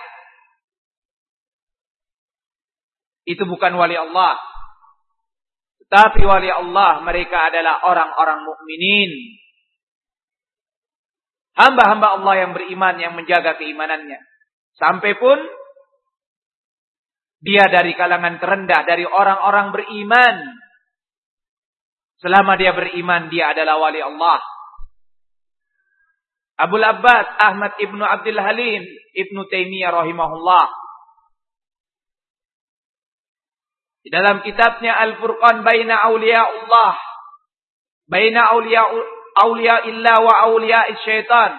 Itu bukan wali Allah. Tetapi wali Allah mereka adalah orang-orang mukminin, hamba-hamba Allah yang beriman, yang menjaga keimanannya. Sampai pun dia dari kalangan terendah, dari orang-orang beriman. Selama dia beriman, dia adalah wali Allah. Abul Abbas Ahmad ibnu Abdul Halim ibnu Taimiyah rahimahullah, di dalam kitabnya Al-Furqan Baina Awliyaullah, Baina Awliyaillah wa Awliya'is Syaitan,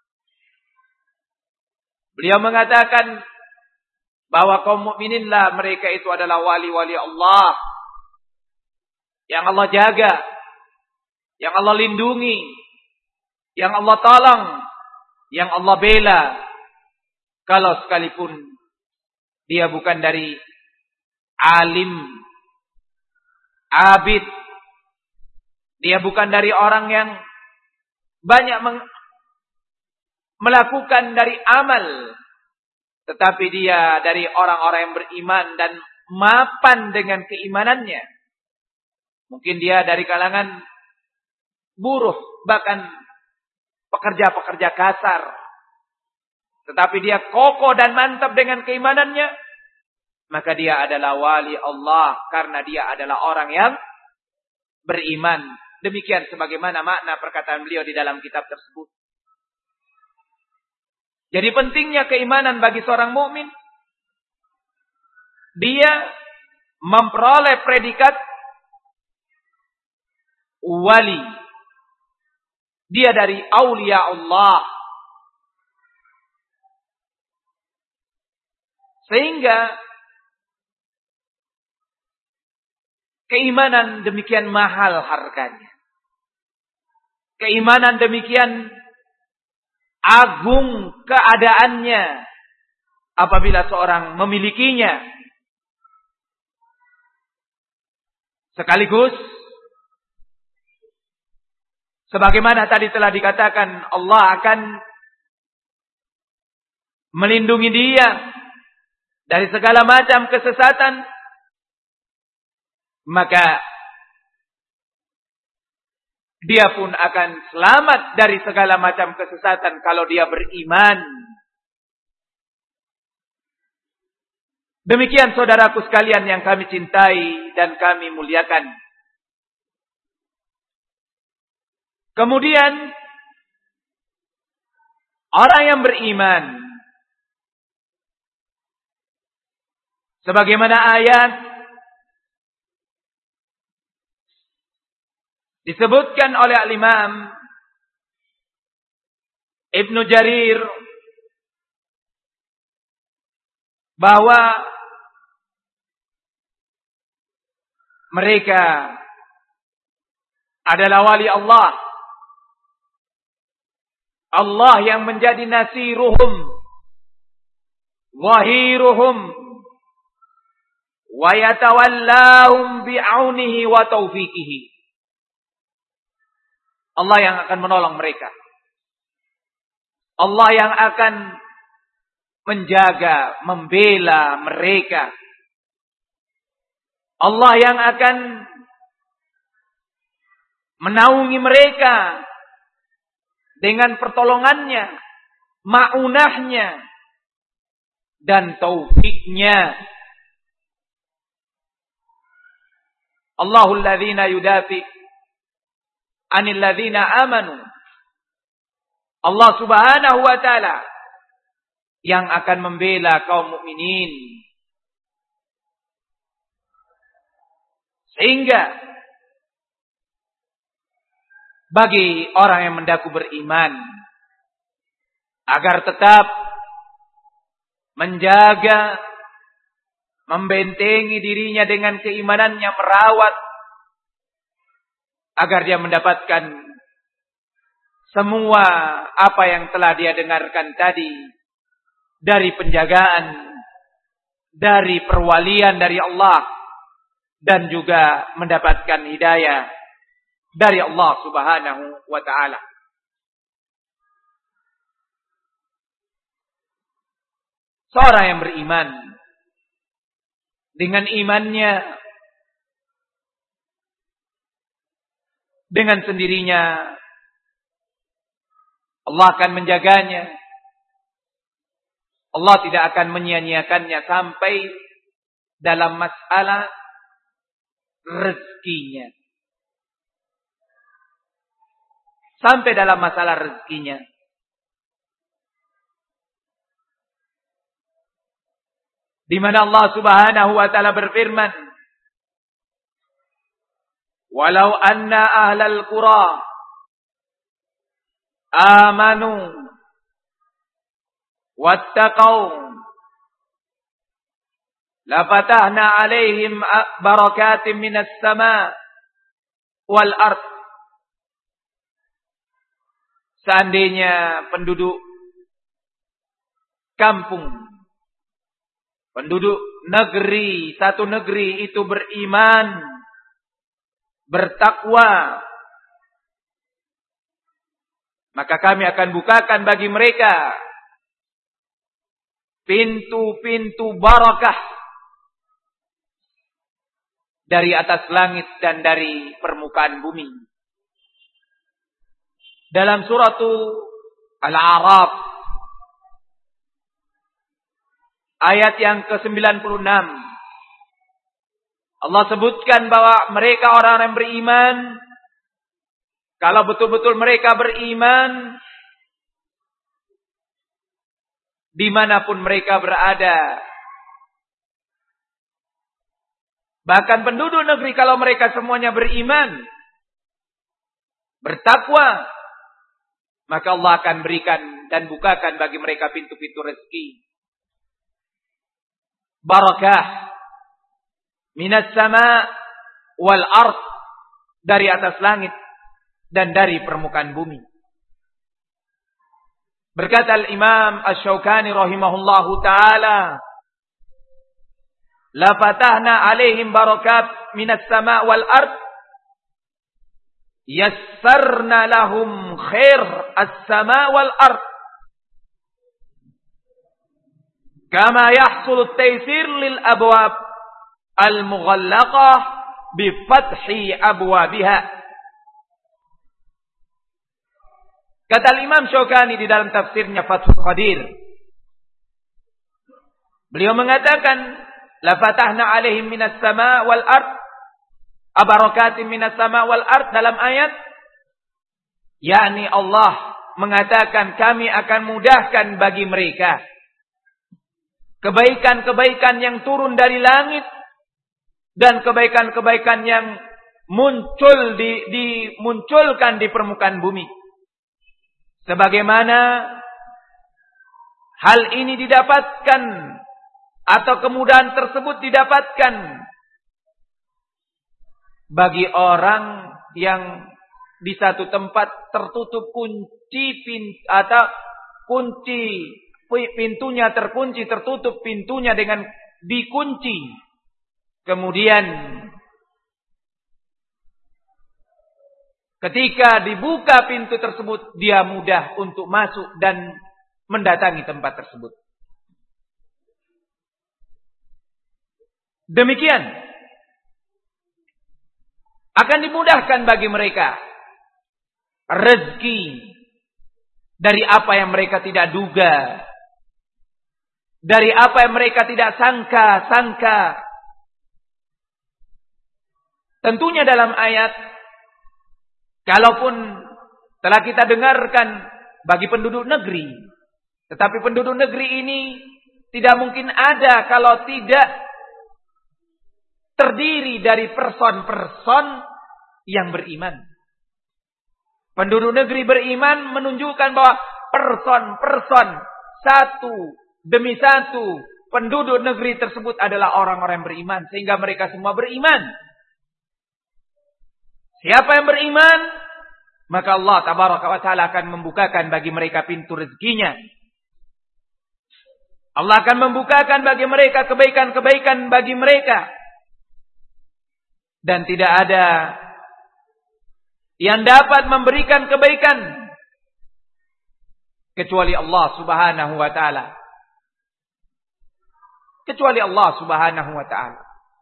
beliau mengatakan bahwa kaum mukmininlah mereka itu adalah wali-wali Allah yang Allah jaga, yang Allah lindungi, yang Allah tolong, yang Allah bela. Kalau sekalipun dia bukan dari alim, abid, dia bukan dari orang yang banyak melakukan dari amal, tetapi dia dari orang-orang yang beriman dan mapan dengan keimanannya. Mungkin dia dari kalangan buruh, bahkan pekerja-pekerja kasar, tetapi dia kokoh dan mantap dengan keimanannya, maka dia adalah wali Allah karena dia adalah orang yang beriman. Demikian sebagaimana makna perkataan beliau di dalam kitab tersebut. Jadi pentingnya keimanan bagi seorang mukmin, dia memperoleh predikat wali. Dia dari aulia Allah. Sehingga keimanan demikian mahal harganya. Keimanan demikian agung keadaannya apabila seorang memilikinya. Sekaligus sebagaimana tadi telah dikatakan, Allah akan melindungi dia dari segala macam kesesatan, maka dia pun akan selamat dari segala macam kesesatan kalau dia beriman. Demikian saudaraku sekalian yang kami cintai dan kami muliakan. Kemudian orang yang beriman, sebagaimana ayat disebutkan oleh Al-Imam Ibnu Jarir bahwa mereka adalah wali Allah. Allah yang menjadi nasiruhum, wahiruhum, wa yatawallahum bi'aunihi wa taufiqihi. Allah yang akan menolong mereka. Allah yang akan menjaga, membela mereka. Allah yang akan menaungi mereka dengan pertolongannya, ma'unahnya, dan taufiknya. Allahul ladzina yudafi anil ladzina amanu. Allah subhanahu wa ta'ala yang akan membela kaum mukminin Sehingga bagi orang yang mendaku beriman agar tetap menjaga, membentengi dirinya dengan keimanannya, merawat agar dia mendapatkan semua apa yang telah dia dengarkan tadi dari penjagaan, dari perwalian dari Allah, dan juga mendapatkan hidayah dari Allah Subhanahu wa ta'ala. Seorang yang beriman, dengan imannya, dengan sendirinya Allah akan menjaganya. Allah tidak akan menyia-nyiakannya sampai dalam masalah rezekinya. Sampai dalam masalah rezekinya. Di mana Allah Subhanahu wa ta'ala berfirman, "Walau anna ahlal qura amanu wattaqau lafatahna 'alaihim barakatim minas sama' wal ard." Seandainya penduduk kampung, penduduk negeri, satu negeri itu beriman, bertakwa, maka kami akan bukakan bagi mereka pintu-pintu barakah dari atas langit dan dari permukaan bumi. Dalam surah Al-A'raf ayat yang ke-96 Allah sebutkan bahwa mereka orang yang beriman, kalau betul-betul mereka beriman, dimanapun mereka berada, bahkan penduduk negeri kalau mereka semuanya beriman, bertakwa, maka Allah akan berikan dan bukakan bagi mereka pintu-pintu rezeki. Barakah minas sama wal ard, dari atas langit dan dari permukaan bumi. Berkata Al-Imam Asy-Syaukani rahimahullahu ta'ala, "La fatahna 'alaihim barakat minas sama wal ard, yassarna lahum khair as-sama wal ard, kama yahsul at-taysir lil abwab al-mughallaqah bi fathi abwabiha." Kata Imam Syaukani di dalam tafsirnya Fathul Qadir, beliau mengatakan, "La fatahna 'alaihim minas sama wal ard, abarakatim minas sama wal ard," dalam ayat, yakni Allah mengatakan kami akan mudahkan bagi mereka kebaikan-kebaikan yang turun dari langit dan kebaikan-kebaikan yang dimunculkan di permukaan bumi. Sebagaimana hal ini didapatkan atau kemudahan tersebut didapatkan bagi orang yang di satu tempat tertutup pintunya terkunci, tertutup pintunya dengan dikunci. Kemudian ketika dibuka pintu tersebut, dia mudah untuk masuk dan mendatangi tempat tersebut. Demikian akan dimudahkan bagi mereka rezeki dari apa yang mereka tidak duga, dari apa yang mereka tidak sangka-sangka. Tentunya dalam ayat, kalaupun telah kita dengarkan bagi penduduk negeri, tetapi penduduk negeri ini tidak mungkin ada kalau tidak terdiri dari person-person yang beriman. Penduduk negeri beriman menunjukkan bahwa person-person satu demi satu penduduk negeri tersebut adalah orang-orang yang beriman. Sehingga mereka semua beriman. Siapa yang beriman, maka Allah tabaraka wa ta'ala akan membukakan bagi mereka pintu rezekinya. Allah akan membukakan bagi mereka kebaikan-kebaikan bagi mereka. Dan tidak ada yang dapat memberikan kebaikan kecuali Allah subhanahu wa ta'ala. Kecuali Allah subhanahu wa ta'ala.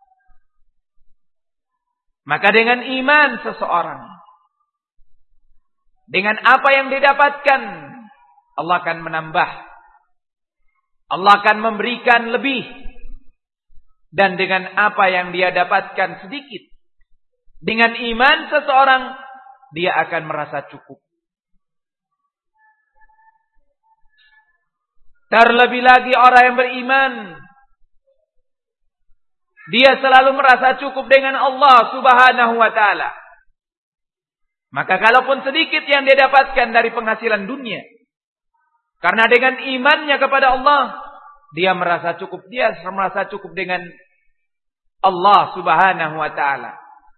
Maka dengan iman seseorang, dengan apa yang didapatkan, Allah akan menambah. Allah akan memberikan lebih. Dan dengan apa yang dia dapatkan sedikit, dengan iman seseorang, dia akan merasa cukup. Terlebih lagi orang yang beriman, dia selalu merasa cukup dengan Allah subhanahu wa ta'ala. Maka kalaupun sedikit yang dia dapatkan dari penghasilan dunia, karena dengan imannya kepada Allah, dia merasa cukup. Dia merasa cukup dengan Allah subhanahu wa ta'ala.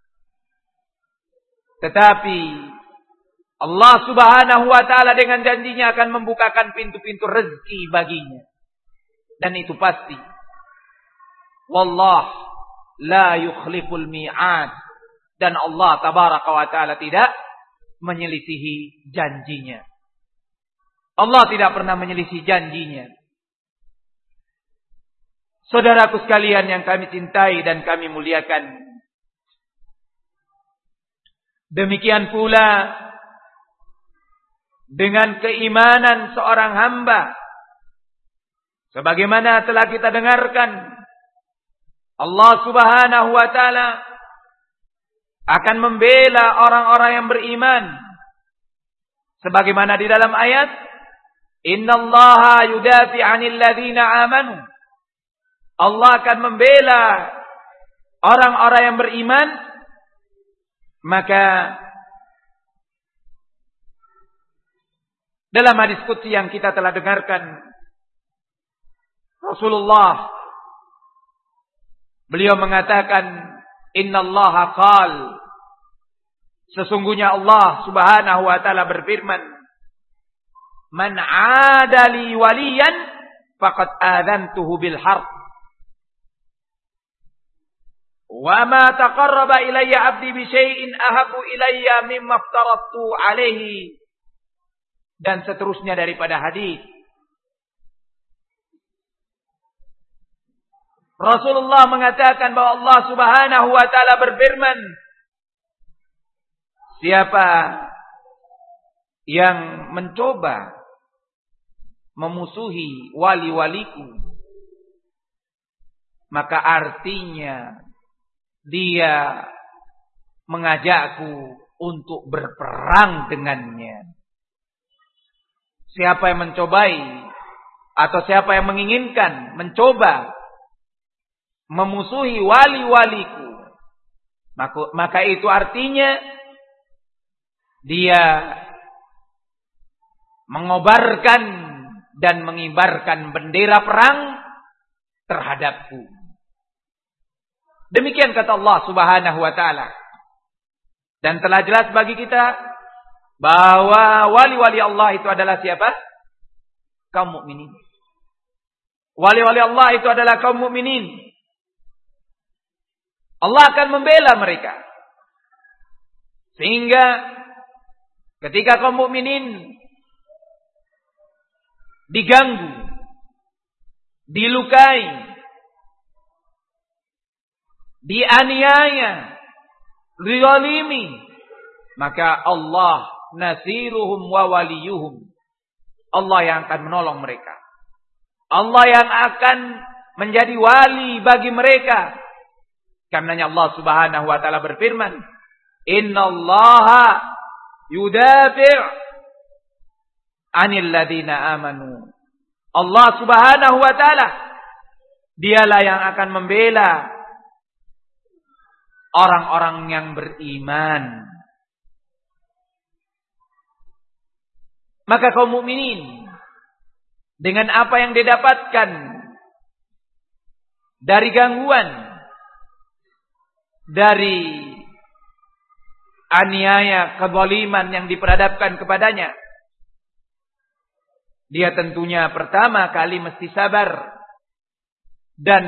Tetapi Allah subhanahu wa ta'ala dengan janjinya akan membukakan pintu-pintu rezeki baginya. Dan itu pasti. Wallah la yukhliful mi'ad. Dan Allah tabaraka wa ta'ala tidak menyelisihi janjinya. Allah tidak pernah menyelisih janjinya. Saudaraku sekalian yang kami cintai dan kami muliakan. Demikian pula dengan keimanan seorang hamba. Sebagaimana telah kita dengarkan, Allah subhanahu wa ta'ala akan membela orang-orang yang beriman. Sebagaimana di dalam ayat, Innallaha yudafi 'anil ladzina amanu. Allah akan membela orang-orang yang beriman. Maka dalam hadis qudsi yang kita telah dengarkan, Rasulullah beliau mengatakan, Innallaha qal, sesungguhnya Allah subhanahu wa ta'ala berfirman, Man 'adali waliyan faqad adzantuhu bil harb. Wa ma taqarraba ilayya 'abdi bi syai'in ahabbu ilayya mimma aftaradtu 'alaihi. Dan seterusnya daripada hadis. Rasulullah mengatakan bahwa Allah subhanahu wa ta'ala berfirman, siapa yang mencoba memusuhi wali-waliku, maka artinya dia mengajakku untuk berperang dengannya. Siapa yang mencobai atau siapa yang menginginkan mencoba memusuhi wali-waliku, maka itu artinya dia mengobarkan dan mengibarkan bendera perang terhadapku. Demikian kata Allah subhanahu wa ta'ala. Dan telah jelas bagi kita bahwa wali-wali Allah itu adalah siapa? Kaum mukminin. Wali-wali Allah itu adalah kaum mukminin. Allah akan membela mereka. Sehingga ketika kaum mukminin diganggu, dilukai, dianiaya, dizalimi, maka Allah nasiruhum wa waliyuhum. Allah yang akan menolong mereka. Allah yang akan menjadi wali bagi mereka. Karenanya Allah subhanahu wa ta'ala berfirman, Innallaha yudafi' 'anil ladzina amanu. Allah subhanahu wa ta'ala, dialah yang akan membela orang-orang yang beriman. Maka kaum mukminin dengan apa yang didapatkan dari gangguan, dari aniaya, kezaliman yang diperhadapkan kepadanya, dia tentunya pertama kali mesti sabar dan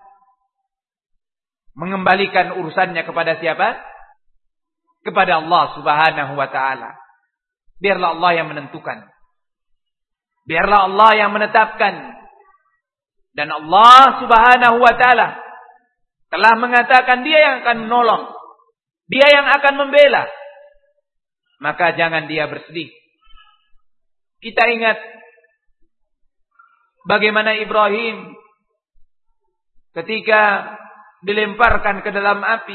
mengembalikan urusannya kepada siapa? Kepada Allah Subhanahu wa taala. Biarlah Allah yang menentukan. Biarlah Allah yang menetapkan. Dan Allah Subhanahu wa taala telah mengatakan Dia yang akan menolong. Dia yang akan membela. Maka jangan dia bersedih. Kita ingat bagaimana Ibrahim ketika dilemparkan ke dalam api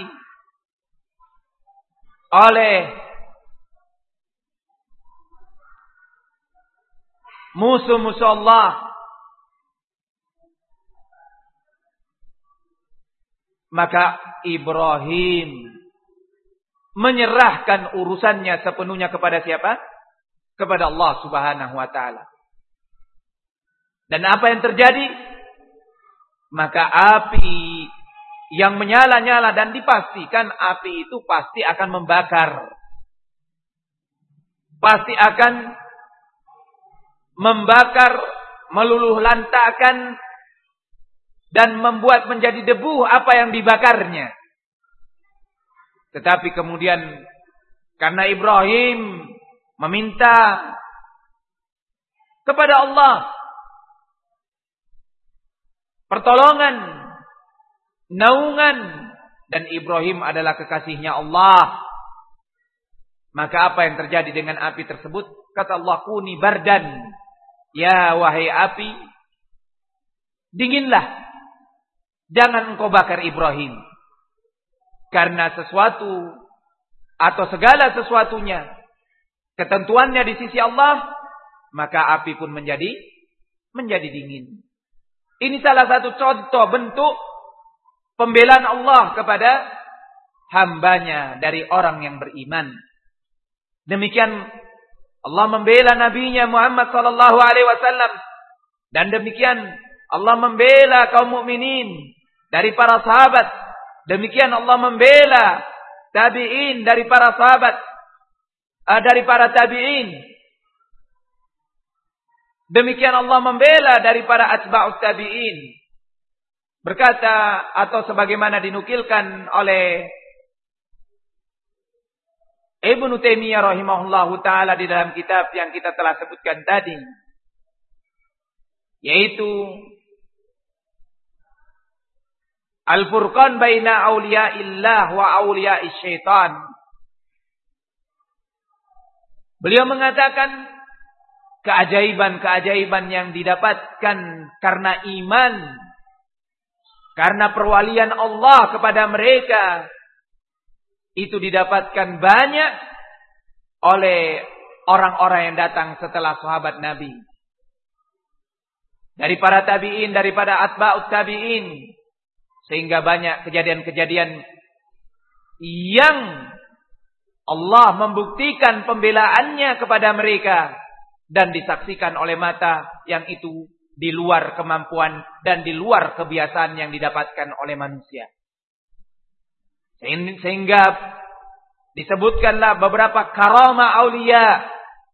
oleh musuh-musuh Allah. Maka Ibrahim menyerahkan urusannya sepenuhnya kepada siapa? Kepada Allah Subhanahu wa taala. Dan apa yang terjadi? Maka api yang menyala-nyala dan dipastikan api itu pasti akan membakar. Pasti akan membakar, meluluh lantakkan dan membuat menjadi debu apa yang dibakarnya. Tetapi kemudian karena Ibrahim meminta kepada Allah pertolongan, naungan, dan Ibrahim adalah kekasihnya Allah, maka apa yang terjadi dengan api tersebut? Kata Allah, kuni bardan, ya wahai api, dinginlah, jangan engkau bakar Ibrahim. Karena sesuatu atau segala sesuatunya ketentuannya di sisi Allah, maka api pun menjadi dingin. Ini salah satu contoh bentuk pembelaan Allah kepada hambanya dari orang yang beriman. Demikian Allah membela nabinya Muhammad sallallahu alaihi wasallam, dan demikian Allah membela kaum mukminin dari para sahabat. Demikian Allah membela tabi'in dari para sahabat, dari para tabi'in. Demikian Allah membela dari para atba'ut tabi'in. Berkata atau sebagaimana dinukilkan oleh Ibnu Taimiyah rahimahullahu taala di dalam kitab yang kita telah sebutkan tadi, yaitu Al-Furqan baina auliya'illah wa auliya'is syaitan. Beliau mengatakan keajaiban-keajaiban yang didapatkan karena iman, karena perwalian Allah kepada mereka, itu didapatkan banyak oleh orang-orang yang datang setelah sahabat Nabi. Dari para tabi'in, daripada atba'ut tabi'in. Sehingga banyak kejadian-kejadian yang Allah membuktikan pembelaannya kepada mereka dan disaksikan oleh mata yang itu di luar kemampuan dan di luar kebiasaan yang didapatkan oleh manusia. Sehingga disebutkanlah beberapa karamah aulia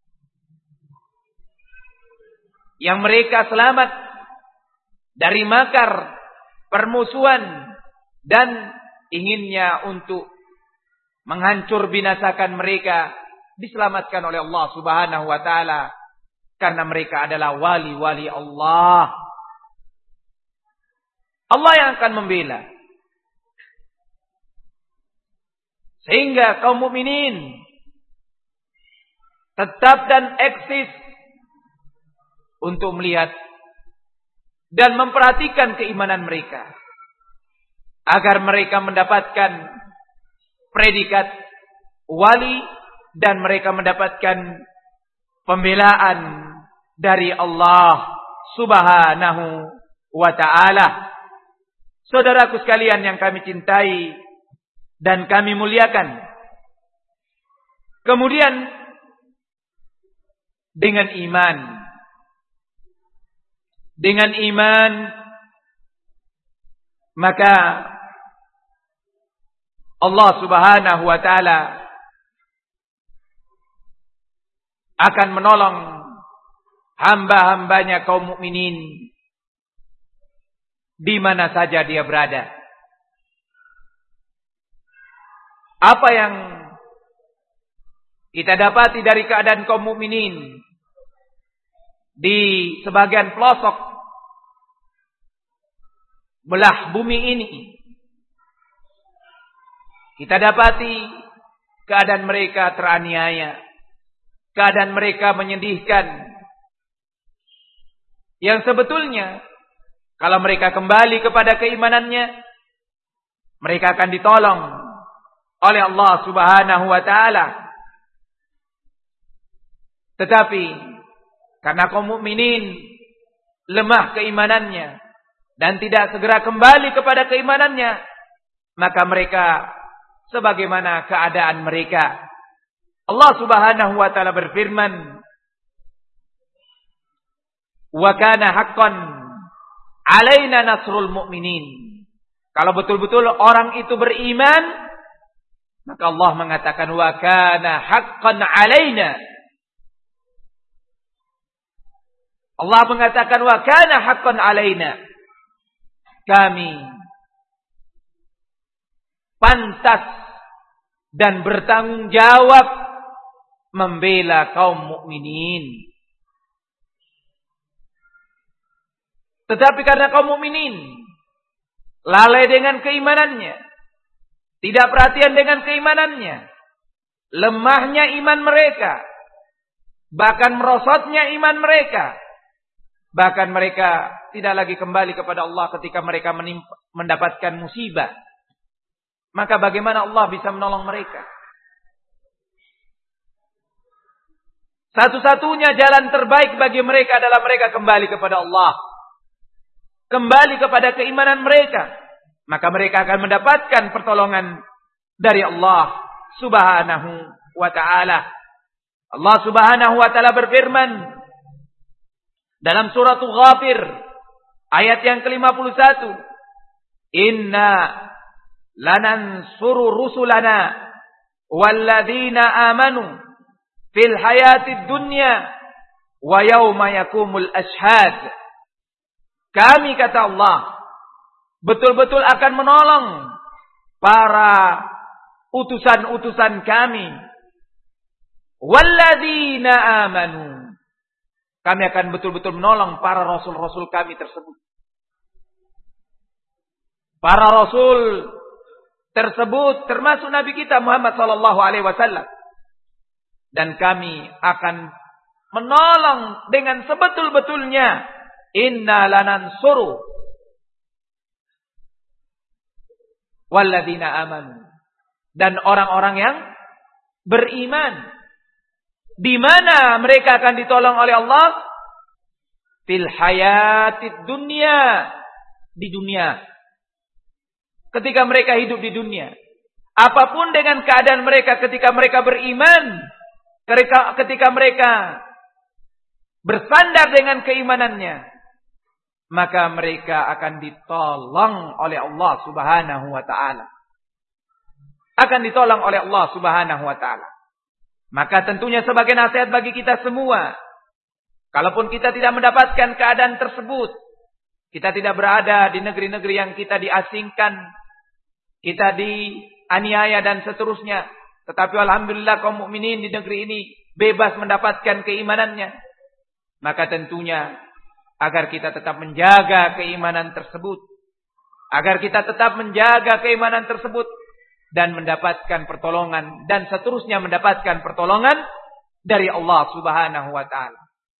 yang mereka selamat dari makar, permusuhan, dan inginnya untuk menghancur binasakan mereka diselamatkan oleh Allah Subhanahu wa taala karena mereka adalah wali-wali Allah. Allah yang akan membela. Sehingga kaum mukminin tetap dan eksis untuk melihat dan memperhatikan keimanan mereka, agar mereka mendapatkan predikat wali dan mereka mendapatkan pembelaan dari Allah Subhanahu wa ta'ala. Saudaraku sekalian yang kami cintai dan kami muliakan. Kemudian dengan iman. Dengan iman maka Allah Subhanahu wa taala akan menolong hamba-hambanya kaum mukminin di mana saja dia berada. Apa yang kita dapati dari keadaan kaum mukminin di sebagian pelosok belah bumi ini, kita dapati keadaan mereka teraniaya, keadaan mereka menyedihkan, yang sebetulnya kalau mereka kembali kepada keimanannya, mereka akan ditolong oleh Allah Subhanahu wa taala. Tetapi karena kaum mukminin lemah keimanannya dan tidak segera kembali kepada keimanannya, maka mereka sebagaimana keadaan mereka. Allah Subhanahu wa taala berfirman, "Wa kana haqqan 'alaina nasrul mu'minin." Kalau betul-betul orang itu beriman, maka Allah mengatakan wa kana haqqan 'alaina. Allah mengatakan wa kana haqqan 'alaina. Kami pantas dan bertanggung jawab membela kaum mukminin. Tetapi karena kaum mukminin lalai dengan keimanannya, tidak perhatian dengan keimanannya, lemahnya iman mereka, bahkan merosotnya iman mereka, bahkan mereka tidak lagi kembali kepada Allah ketika mereka mendapatkan musibah, maka bagaimana Allah bisa menolong mereka? Satu-satunya jalan terbaik bagi mereka adalah mereka kembali kepada Allah, kembali kepada keimanan mereka, maka mereka akan mendapatkan pertolongan dari Allah Subhanahu wa ta'ala. Allah Subhanahu wa ta'ala berfirman dalam surah Ghafir ayat yang ke-51, "Inna lanansuru rusulana walladzina amanu fil hayatid dunya wa yauma yakumul ashhad." Kami, kata Allah, betul-betul akan menolong para utusan-utusan kami. Walladzina amanu. Kami akan betul-betul menolong para rasul-rasul kami tersebut. Para rasul tersebut termasuk Nabi kita Muhammad sallallahu alaihi wasallam. Dan kami akan menolong dengan sebetul-betulnya. Inna lanansuru walladzina amanu. Dan orang-orang yang beriman. Di mana mereka akan ditolong oleh Allah? Fil hayatid dunya. Di dunia. Ketika mereka hidup di dunia. Apapun dengan keadaan mereka ketika mereka beriman. Ketika mereka bersandar dengan keimanannya. Maka mereka akan ditolong oleh Allah Subhanahu wa ta'ala. Akan ditolong oleh Allah Subhanahu wa ta'ala. Maka tentunya sebagai nasihat bagi kita semua, kalaupun kita tidak mendapatkan keadaan tersebut, kita tidak berada di negeri-negeri yang kita diasingkan, kita dianiaya dan seterusnya, tetapi alhamdulillah kaum mukminin di negeri ini bebas mendapatkan keimanannya, maka tentunya agar kita tetap menjaga keimanan tersebut, agar kita tetap menjaga keimanan tersebut, dan mendapatkan pertolongan dan seterusnya mendapatkan pertolongan dari Allah Subhanahu wa ta'ala.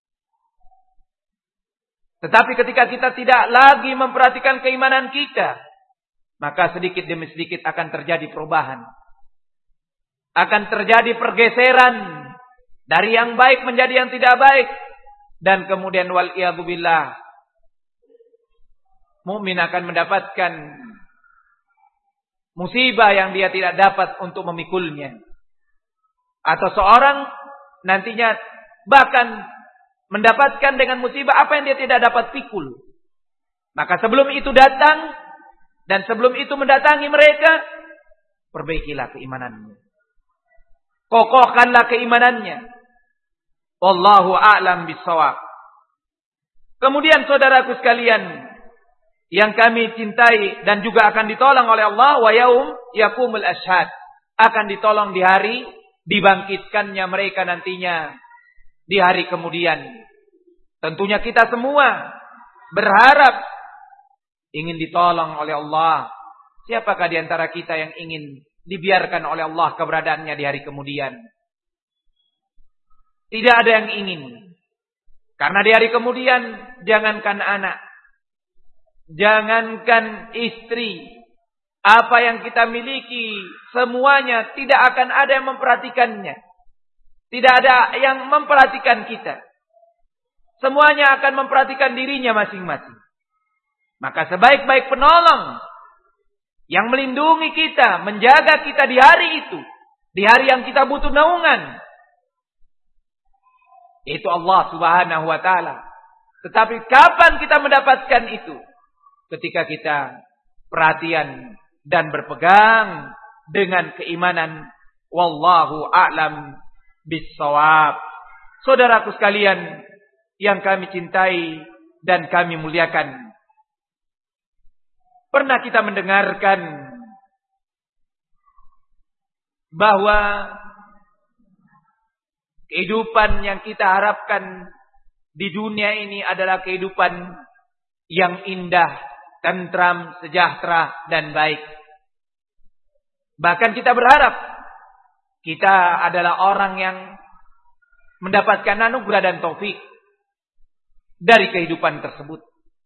Tetapi ketika kita tidak lagi memperhatikan keimanan kita, maka sedikit demi sedikit akan terjadi perubahan. Akan terjadi pergeseran dari yang baik menjadi yang tidak baik, dan kemudian wal'iyadzubillah, mukmin akan mendapatkan musibah yang dia tidak dapat untuk memikulnya. Atau seorang nantinya bahkan mendapatkan dengan musibah apa yang dia tidak dapat pikul. Maka sebelum itu datang dan sebelum itu mendatangi mereka, perbaikilah keimanannya. Kokohkanlah keimanannya. Wallahu a'lam bissawab. Kemudian saudaraku sekalian yang kami cintai dan juga akan ditolong oleh Allah, wa yaum yaqumul ashhad, akan ditolong di hari dibangkitkannya mereka nantinya di hari kemudian. Tentunya kita semua berharap ingin ditolong oleh Allah. Siapakah di antara kita yang ingin dibiarkan oleh Allah keberadaannya di hari kemudian? Tidak ada yang ingin. Karena di hari kemudian jangankan anak, jangankan istri, apa yang kita miliki semuanya tidak akan ada yang memperhatikannya. Tidak ada yang memperhatikan kita. Semuanya akan memperhatikan dirinya masing-masing. Maka sebaik-baik penolong yang melindungi kita, menjaga kita di hari itu, di hari yang kita butuh naungan, itu Allah Subhanahu wa taala. Tetapi kapan kita mendapatkan itu? Ketika kita perhatian dan berpegang dengan keimanan. Wallahu a'lam bissawab. Saudaraku sekalian yang kami cintai dan kami muliakan, pernah kita mendengarkan bahwa kehidupan yang kita harapkan di dunia ini adalah kehidupan yang indah, tentram, sejahtera, dan baik. Bahkan kita berharap kita adalah orang yang mendapatkan anugerah dan taufik dari kehidupan tersebut.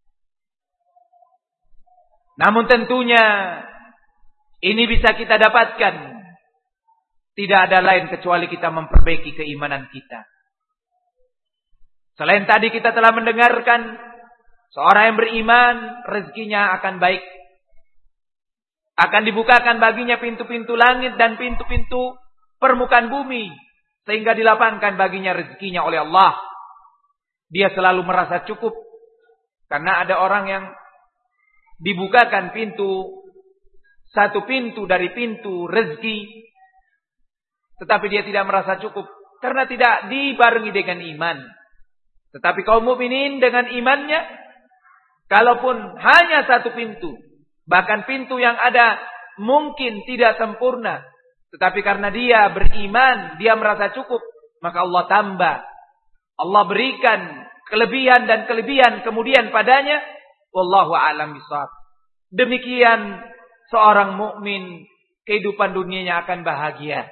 Namun tentunya ini bisa kita dapatkan tidak ada lain kecuali kita memperbaiki keimanan kita. Selain tadi kita telah mendengarkan seorang yang beriman rezekinya akan baik. Akan dibukakan baginya pintu-pintu langit dan pintu-pintu permukaan bumi sehingga dilapangkan baginya rezekinya oleh Allah. Dia selalu merasa cukup karena ada orang yang dibukakan satu pintu dari pintu rezeki, tetapi dia tidak merasa cukup karena tidak dibarengi dengan iman. Tetapi kaum mukminin dengan imannya, kalaupun hanya satu pintu, bahkan pintu yang ada mungkin tidak sempurna, tetapi karena dia beriman, dia merasa cukup, maka Allah tambah. Allah berikan kelebihan dan kelebihan kemudian padanya. Wallahu a'lam bishawab. Demikian seorang mukmin kehidupan dunianya akan bahagia.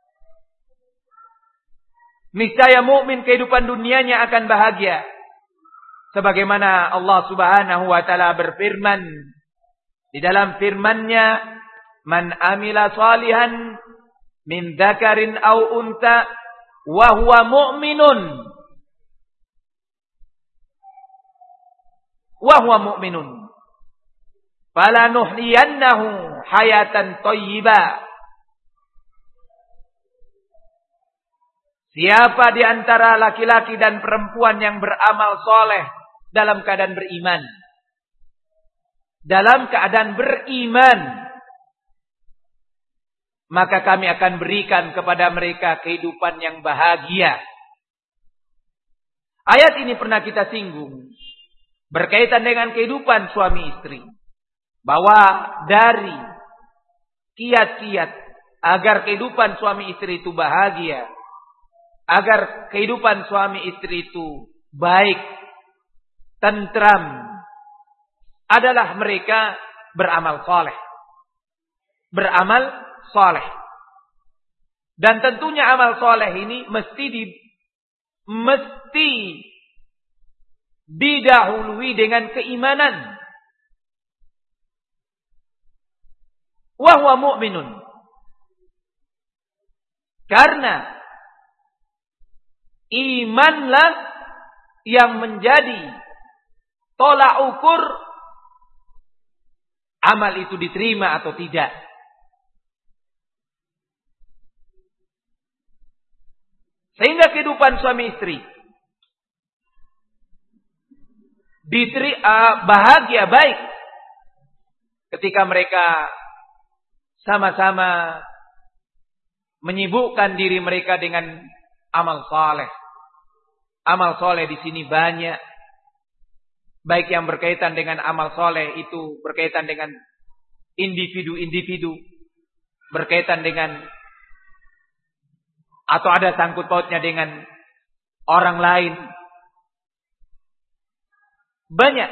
Niscaya mukmin kehidupan dunianya akan bahagia. Sebagaimana Allah Subhanahu wa taala berfirman di dalam firman-Nya, "Man amila shalihan min dzakarin aw unta wa huwa mu'minun." Wa huwa mu'minun. Falanuhyiyannahu hayatan thayyibah. Siapa di antara laki-laki dan perempuan yang beramal soleh dalam keadaan beriman. Dalam keadaan beriman. Maka kami akan berikan kepada mereka kehidupan yang bahagia. Ayat ini pernah kita singgung. Berkaitan dengan kehidupan suami istri. Bahwa dari kiat-kiat agar kehidupan suami istri itu bahagia. Agar kehidupan suami istri itu baik, tentram, adalah mereka beramal saleh. Beramal saleh. Dan tentunya amal saleh ini mesti didahului dengan keimanan. Wa huwa mu'minun. Karena imanlah yang menjadi tolak ukur amal itu diterima atau tidak. kehidupan suami istri. Bahagia, baik. Ketika mereka sama-sama menyibukkan diri mereka dengan amal saleh. Amal saleh di sini banyak. Baik yang berkaitan dengan amal saleh itu berkaitan dengan individu-individu, berkaitan dengan atau ada sangkut pautnya dengan orang lain. Banyak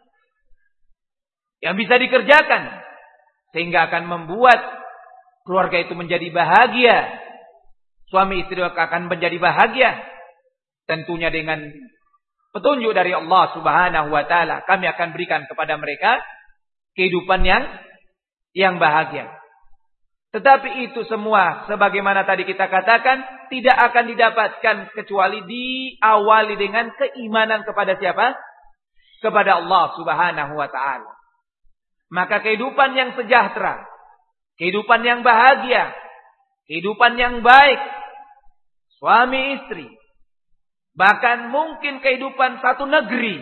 yang bisa dikerjakan sehingga akan membuat keluarga itu menjadi bahagia. Suami istri akan menjadi bahagia. Tentunya dengan petunjuk dari Allah Subhanahu wa taala, kami akan berikan kepada mereka kehidupan yang bahagia. Tetapi itu semua sebagaimana tadi kita katakan tidak akan didapatkan kecuali diawali dengan keimanan kepada siapa? Kepada Allah Subhanahu wa taala. Maka kehidupan yang sejahtera, kehidupan yang bahagia, kehidupan yang baik, suami istri, bahkan mungkin kehidupan satu negeri,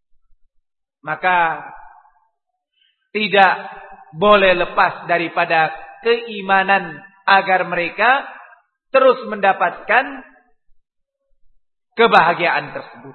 maka tidak boleh lepas daripada keimanan agar mereka terus mendapatkan kebahagiaan tersebut.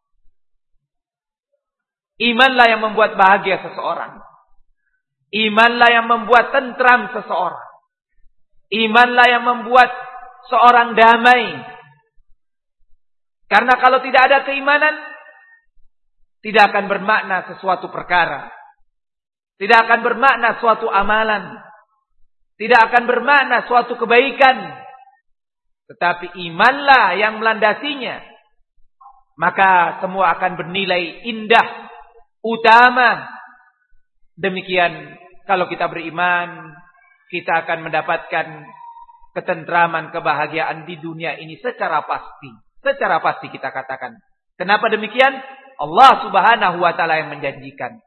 Imanlah yang membuat bahagia seseorang. Imanlah yang membuat tentram seseorang. Imanlah yang membuat seorang damai. Karena kalau tidak ada keimanan, tidak akan bermakna sesuatu perkara. Tidak akan bermakna suatu amalan. Tidak akan bermakna suatu kebaikan. Tetapi imanlah yang melandasinya. Maka semua akan bernilai indah, utama. Demikian kalau kita beriman, kita akan mendapatkan ketentraman, kebahagiaan di dunia ini secara pasti. Secara pasti kita katakan. Kenapa demikian? Allah Subhanahu wa taala yang menjanjikan.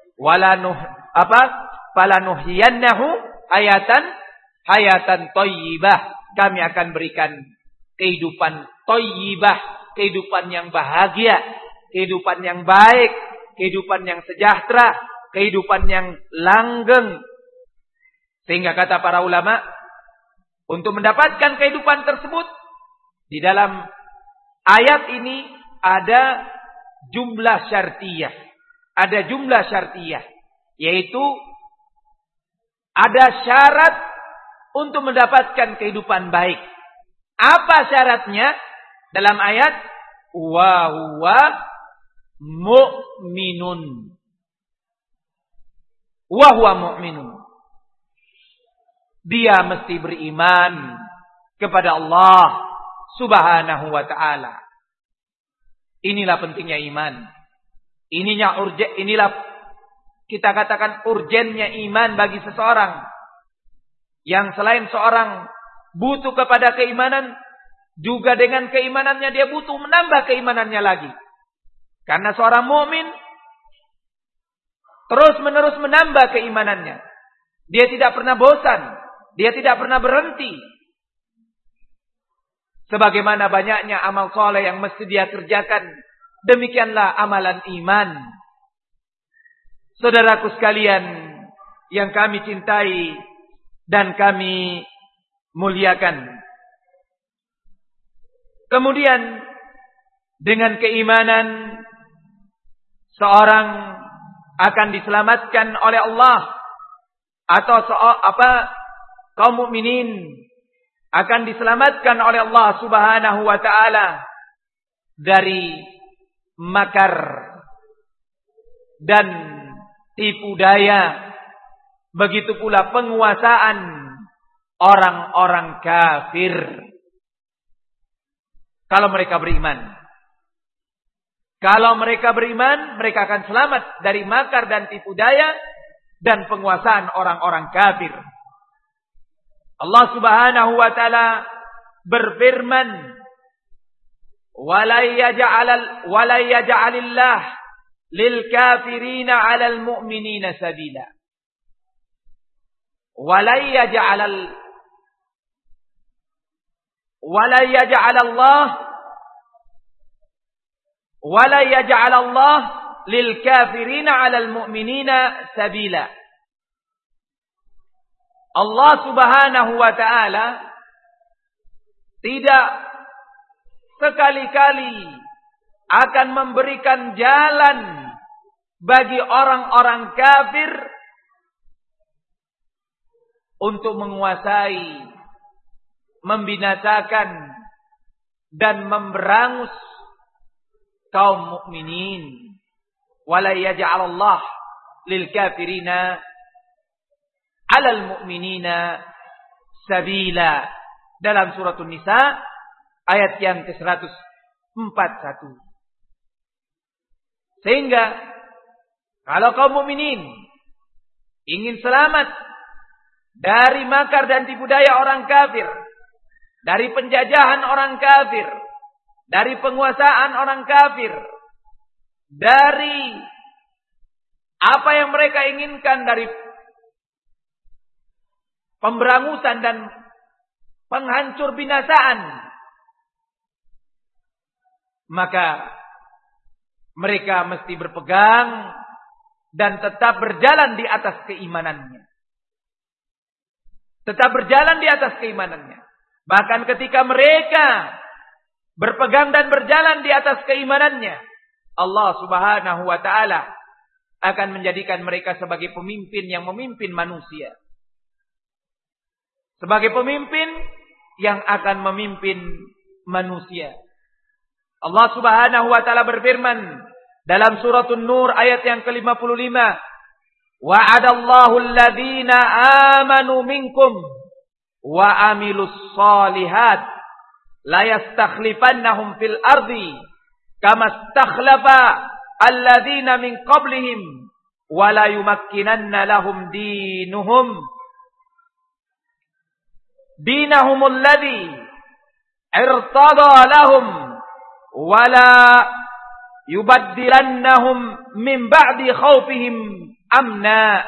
Falanuhyiyannahu hayatan thayyibah. Kami akan berikan kehidupan thayyibah, kehidupan yang bahagia, kehidupan yang baik, kehidupan yang sejahtera, kehidupan yang langgeng. Sehingga kata para ulama, untuk mendapatkan kehidupan tersebut, di dalam ayat ini ada jumlah syartiyah. Ada jumlah syartiyah. Yaitu ada syarat untuk mendapatkan kehidupan baik. Apa syaratnya? Dalam ayat, wa huwa mu'minun. Wa huwa mu'minun. Dia mesti beriman kepada Allah Subhanahu wa ta'ala. Inilah pentingnya iman. Inilah kita katakan urgennya iman bagi seseorang. Yang selain seorang butuh kepada keimanan, juga dengan keimanannya dia butuh menambah keimanannya lagi. Karena seorang mukmin terus-menerus menambah keimanannya. Dia tidak pernah bosan. Dia tidak pernah berhenti. Sebagaimana banyaknya amal soleh yang mesti dia kerjakan. Demikianlah amalan iman. Saudaraku sekalian yang kami cintai dan kami muliakan. Kemudian dengan keimanan seorang akan diselamatkan oleh Allah atau kaum mukminin akan diselamatkan oleh Allah Subhanahu wa taala dari makar dan tipu daya, begitu pula penguasaan orang-orang kafir. Kalau mereka beriman, mereka akan selamat dari makar dan tipu daya dan penguasaan orang-orang kafir. Allah Subhanahu wa taala berfirman, "Wala yaj'alillah lil kafirina 'alal mu'minina sabila." Wala yaj'alallah wala yaj'alallah lil kafirina 'alal mu'minina sabila. Allah Subhanahu wa taala tidak sekali-kali akan memberikan jalan bagi orang-orang kafir untuk menguasai, membinasakan dan memberangus kaum mukminin. Wala yaj'alallah lil kafirina 'alal mu'minina sabila. Dalam surat An-Nisa ayat yang ke-141. Sehingga kalau kaum mukminin ingin selamat dari makar dan tipu daya orang kafir, dari penjajahan orang kafir, dari penguasaan orang kafir, dari apa yang mereka inginkan dari pemberangusan dan penghancur binasaan, maka mereka mesti berpegang dan tetap berjalan di atas keimanannya. Tetap berjalan di atas keimanannya. Bahkan ketika mereka berpegang dan berjalan di atas keimanannya, Allah Subhanahu wa taala akan menjadikan mereka sebagai pemimpin yang memimpin manusia. Sebagai pemimpin yang akan memimpin manusia. Allah Subhanahu wa taala berfirman dalam surat An-Nur ayat yang ke-55, wa'adallahu alladhina amanu minkum wa amilus solihat la yastakhlifannahum fil ardi kama istakhlafa alladhina min qablihim wa la yumakkinanna lahum dinahum alladhi irtada lahum wa la yubaddilannahum min ba'di khawfihim amna.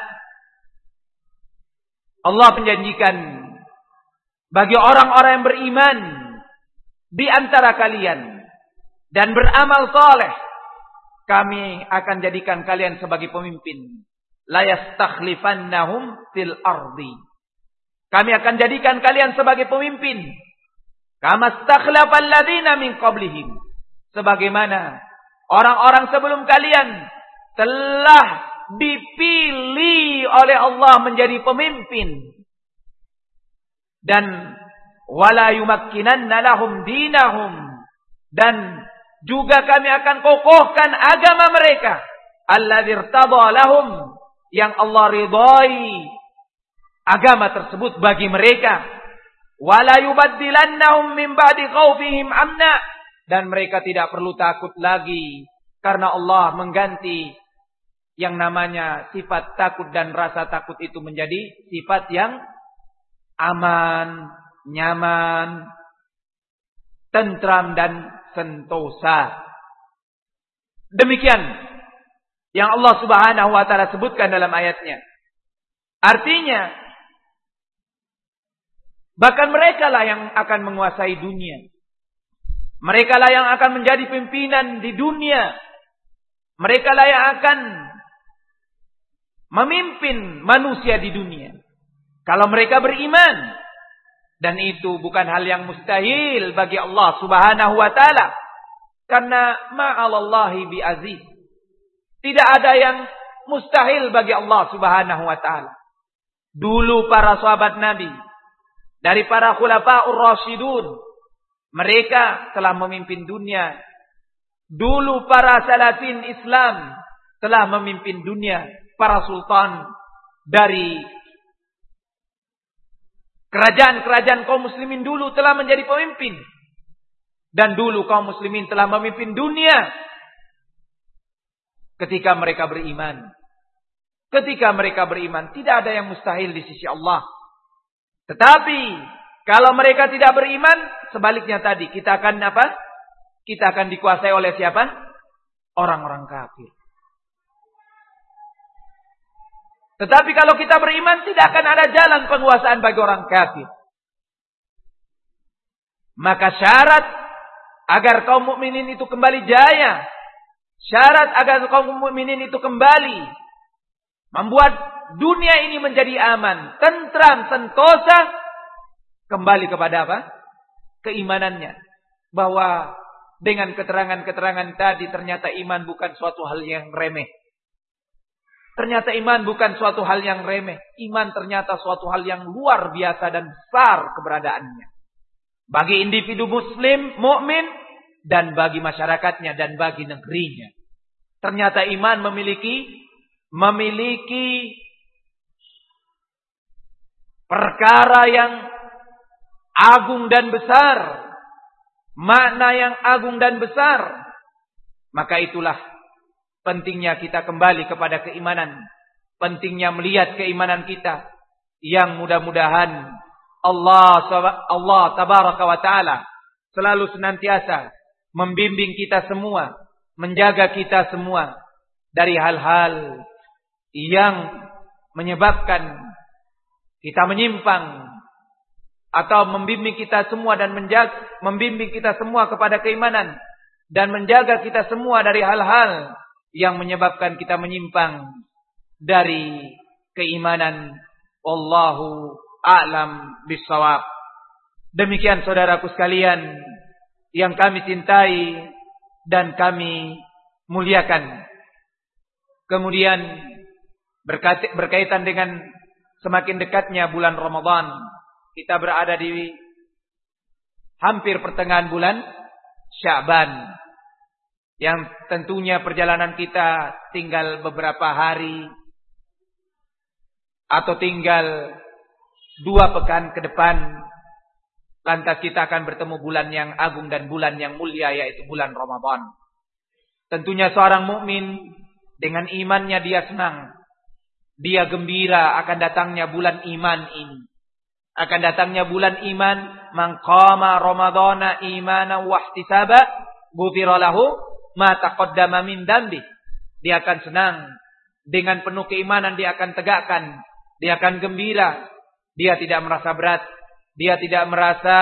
Allah menjanjikan bagi orang-orang yang beriman di antara kalian dan beramal saleh, kami akan jadikan kalian sebagai pemimpin. La yastakhlifannahum fil ardi. Kami akan jadikan kalian sebagai pemimpin. Kama stakhlafal ladzina min qablihim. Sebagaimana orang-orang sebelum kalian telah dipilih oleh Allah menjadi pemimpin. Dan wala yumakkinanna lahum dinahum, dan juga kami akan kokohkan agama mereka alladzi irtada lahum, yang Allah ridai agama tersebut bagi mereka. Wala yubaddilannahum min ba'di khaufihim amna, dan mereka tidak perlu takut lagi karena Allah mengganti yang namanya sifat takut dan rasa takut itu menjadi sifat yang aman, nyaman, tentram dan sentosa. Demikian yang Allah Subhanahu wa taala sebutkan dalam ayatnya. Artinya bahkan mereka lah yang akan menguasai dunia. Mereka lah yang akan menjadi pimpinan di dunia. Mereka lah yang akan memimpin manusia di dunia. Kalau mereka beriman. Dan itu bukan hal yang mustahil bagi Allah Subhanahu wa taala. Karena ma'alallahi bi'aziz. Tidak ada yang mustahil bagi Allah Subhanahu wa taala. Dulu para sahabat Nabi, dari para khulafa'ur rasyidun, mereka telah memimpin dunia. Dulu para salafin Islam telah memimpin dunia. Para sultan dari kerajaan-kerajaan kaum muslimin dulu telah menjadi pemimpin. Dan dulu kaum muslimin telah memimpin dunia ketika mereka beriman. Ketika mereka beriman, tidak ada yang mustahil di sisi Allah. Tetapi kalau mereka tidak beriman, sebaliknya tadi, kita akan apa? Kita akan dikuasai oleh siapa? Orang-orang kafir. Tetapi kalau kita beriman, tidak akan ada jalan penguasaan bagi orang kafir. Maka syarat agar kaum mukminin itu kembali jaya Syarat agar kaum mukminin itu kembali membuat dunia ini menjadi aman, tentram, sentosa, kembali kepada apa? Keimanannya. Bahwa dengan keterangan-keterangan tadi ternyata iman bukan suatu hal yang remeh. Ternyata iman bukan suatu hal yang remeh. Iman ternyata suatu hal yang luar biasa dan besar keberadaannya. Bagi individu muslim, mukmin, dan bagi masyarakatnya dan bagi negerinya. Ternyata iman memiliki perkara yang agung dan besar. Makna yang agung dan besar. Maka itulah pentingnya kita kembali kepada keimanan. Pentingnya melihat keimanan kita. Yang mudah-mudahan Allah tabaraka wa ta'ala selalu senantiasa membimbing kita semua. Menjaga kita semua. Dari hal-hal yang menyebabkan kita menyimpang. Atau membimbing kita semua dan membimbing kita semua kepada keimanan. Dan menjaga kita semua dari hal-hal yang menyebabkan kita menyimpang dari keimanan. Wallahu a'lam bishawab. Demikian saudaraku sekalian yang kami cintai dan kami muliakan. Kemudian berkaitan dengan semakin dekatnya bulan Ramadan. Kita berada di hampir pertengahan bulan Sya'ban. Yang tentunya perjalanan kita tinggal beberapa hari. Atau tinggal 2 pekan ke depan. Lantas kita akan bertemu bulan yang agung dan bulan yang mulia, yaitu bulan Ramadan. Tentunya seorang mukmin dengan imannya dia senang. Dia gembira akan datangnya bulan iman ini. Akan datangnya bulan iman. Man qama Ramadana imanan wa ihtisaba ghufira lahu ma taqaddama min dambi. Dia akan senang. Dengan penuh keimanan dia akan tegakkan. Dia akan gembira. Dia tidak merasa berat. Dia tidak merasa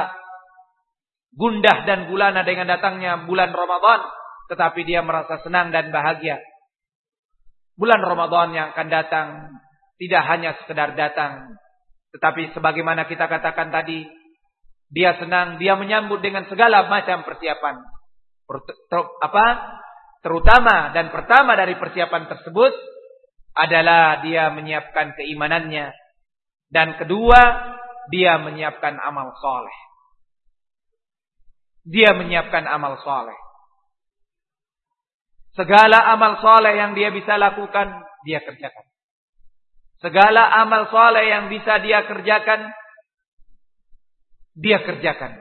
gundah dan gulana dengan datangnya bulan Ramadan. Tetapi dia merasa senang dan bahagia. Bulan Ramadan yang akan datang tidak hanya sekedar datang. Tetapi sebagaimana kita katakan tadi, dia senang, dia menyambut dengan segala macam persiapan. Terutama dan pertama dari persiapan tersebut adalah dia menyiapkan keimanannya. Dan kedua, dia menyiapkan amal soleh. Dia menyiapkan amal soleh. Segala amal soleh yang dia bisa lakukan, dia kerjakan. Segala amal soleh yang bisa dia kerjakan, dia kerjakan.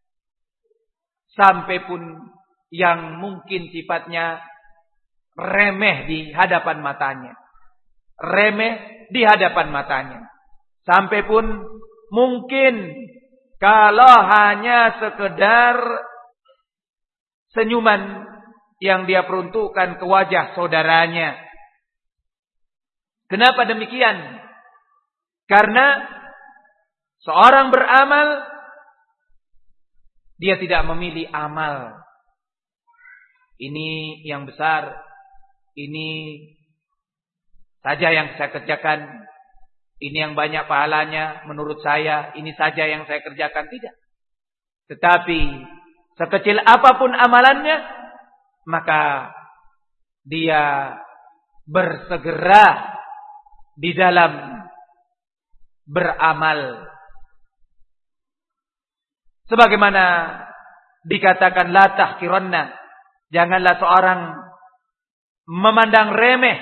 Sampai pun yang mungkin sifatnya remeh di hadapan matanya. Remeh di hadapan matanya. Sampai pun mungkin kalau hanya sekedar senyuman yang dia peruntukkan ke wajah saudaranya. Kenapa demikian? Karena seorang beramal, dia tidak memilih amal. Ini yang besar, ini saja yang saya kerjakan. Ini yang banyak pahalanya menurut saya, ini saja yang saya kerjakan. Tidak. Tetapi sekecil apapun amalannya, maka dia bersegera di dalam beramal. Sebagaimana dikatakan la tahqiranna, janganlah seorang memandang remeh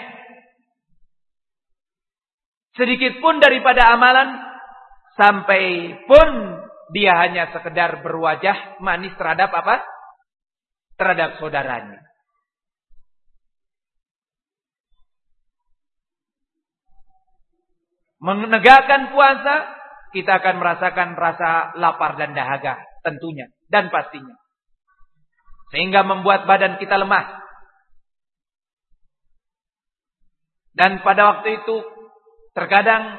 sedikit pun daripada amalan, sampai pun dia hanya sekedar berwajah manis terhadap apa? Terhadap saudaranya. Menegakkan puasa, kita akan merasakan rasa lapar dan dahaga, tentunya dan pastinya. Sehingga membuat badan kita lemah. Dan pada waktu itu terkadang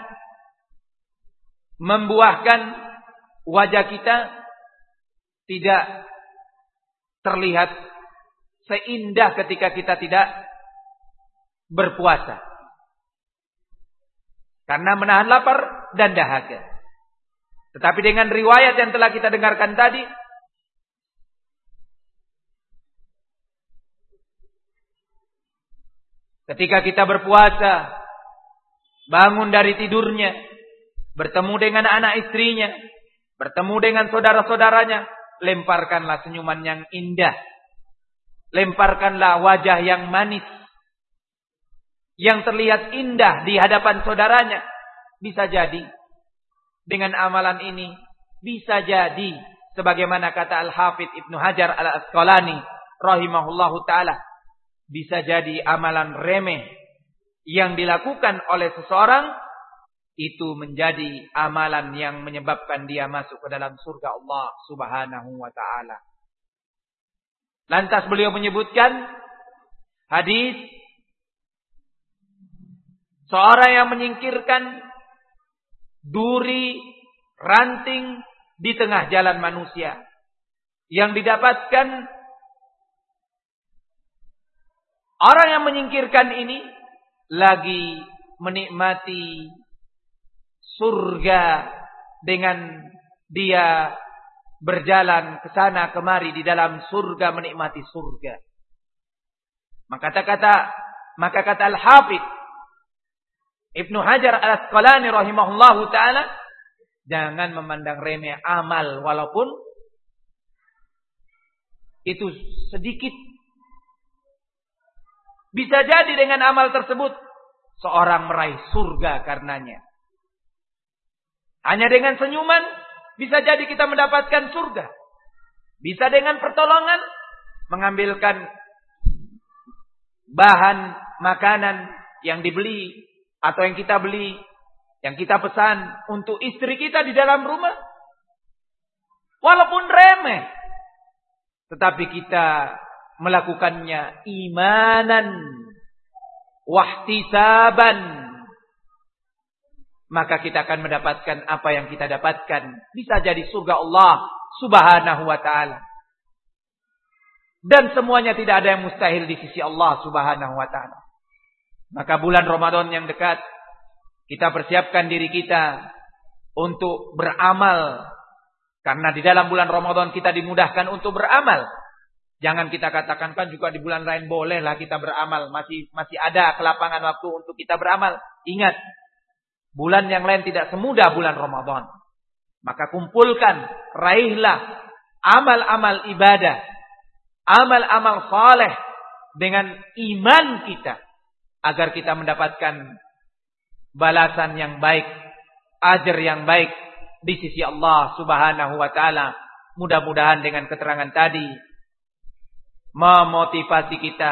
membuahkan wajah kita tidak terlihat seindah ketika kita tidak berpuasa. Karena menahan lapar dan dahaga. Tetapi dengan riwayat yang telah kita dengarkan tadi, ketika kita berpuasa, bangun dari tidurnya, bertemu dengan anak istrinya, bertemu dengan saudara-saudaranya, lemparkanlah senyuman yang indah. Lemparkanlah wajah yang manis, yang terlihat indah di hadapan saudaranya. Bisa jadi dengan amalan ini, bisa jadi sebagaimana kata Al-Hafidz Ibnu Hajar Al-Asqalani rahimahullahu ta'ala, bisa jadi amalan remeh yang dilakukan oleh seseorang itu menjadi amalan yang menyebabkan dia masuk ke dalam surga Allah Subhanahu wa ta'ala. Lantas beliau menyebutkan hadis seorang yang menyingkirkan duri, ranting di tengah jalan manusia, yang didapatkan orang yang menyingkirkan ini lagi menikmati surga dengan dia berjalan ke sana kemari di dalam surga, menikmati surga. Maka kata Al-Hafidz Ibnu Hajar Al-Asqalani rahimahullahu ta'ala, jangan memandang remeh amal walaupun itu sedikit. Bisa jadi dengan amal tersebut seorang meraih surga karenanya. Hanya dengan senyuman bisa jadi kita mendapatkan surga. Bisa dengan pertolongan mengambilkan bahan makanan yang dibeli atau yang kita beli, yang kita pesan untuk istri kita di dalam rumah. Walaupun remeh, tetapi kita melakukannya imanan wahtisaban, maka kita akan mendapatkan apa yang kita dapatkan. Bisa jadi surga Allah Subhanahu wa ta'ala. Dan semuanya tidak ada yang mustahil di sisi Allah Subhanahu wa ta'ala. Maka bulan Ramadan yang dekat, kita persiapkan diri kita untuk beramal. Karena di dalam bulan Ramadan kita dimudahkan untuk beramal. Jangan kita katakan kan juga di bulan lain bolehlah kita beramal. Masih ada kelapangan waktu untuk kita beramal. Ingat, bulan yang lain tidak semudah bulan Ramadan. Maka kumpulkan, raihlah amal-amal ibadah, amal-amal saleh dengan iman kita, agar kita mendapatkan balasan yang baik, ajar yang baik di sisi Allah Subhanahu wa ta'ala. Mudah-mudahan dengan keterangan tadi memotivasi kita,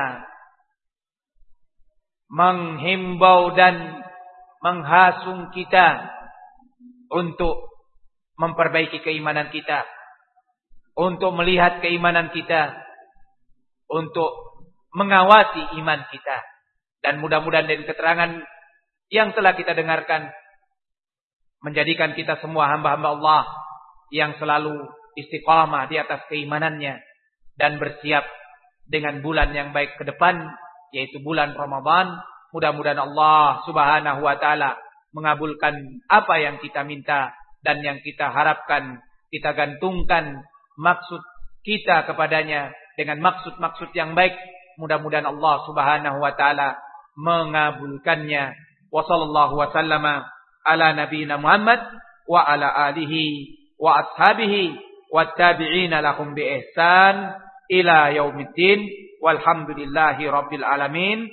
menghimbau dan menghasung kita untuk memperbaiki keimanan kita, untuk melihat keimanan kita, untuk mengawasi iman kita. Dan mudah-mudahan dari keterangan yang telah kita dengarkan menjadikan kita semua hamba-hamba Allah yang selalu istiqamah di atas keimanannya dan bersiap dengan bulan yang baik ke depan, yaitu bulan Ramadan. Mudah-mudahan Allah Subhanahu wa ta'ala mengabulkan apa yang kita minta dan yang kita harapkan. Kita gantungkan maksud kita kepadanya dengan maksud-maksud yang baik. Mudah-mudahan Allah Subhanahu wa ta'ala mengabulkannya. Wa sallallahu wa sallama ala nabiyina Muhammad wa ala alihi wa ashabihi wa tabi'ina lahum bi ihsan ila yaumiddin. Walhamdulillahi rabbil alamin.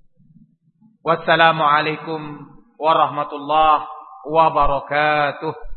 Wassalamu alaikum warahmatullahi wabarakatuh.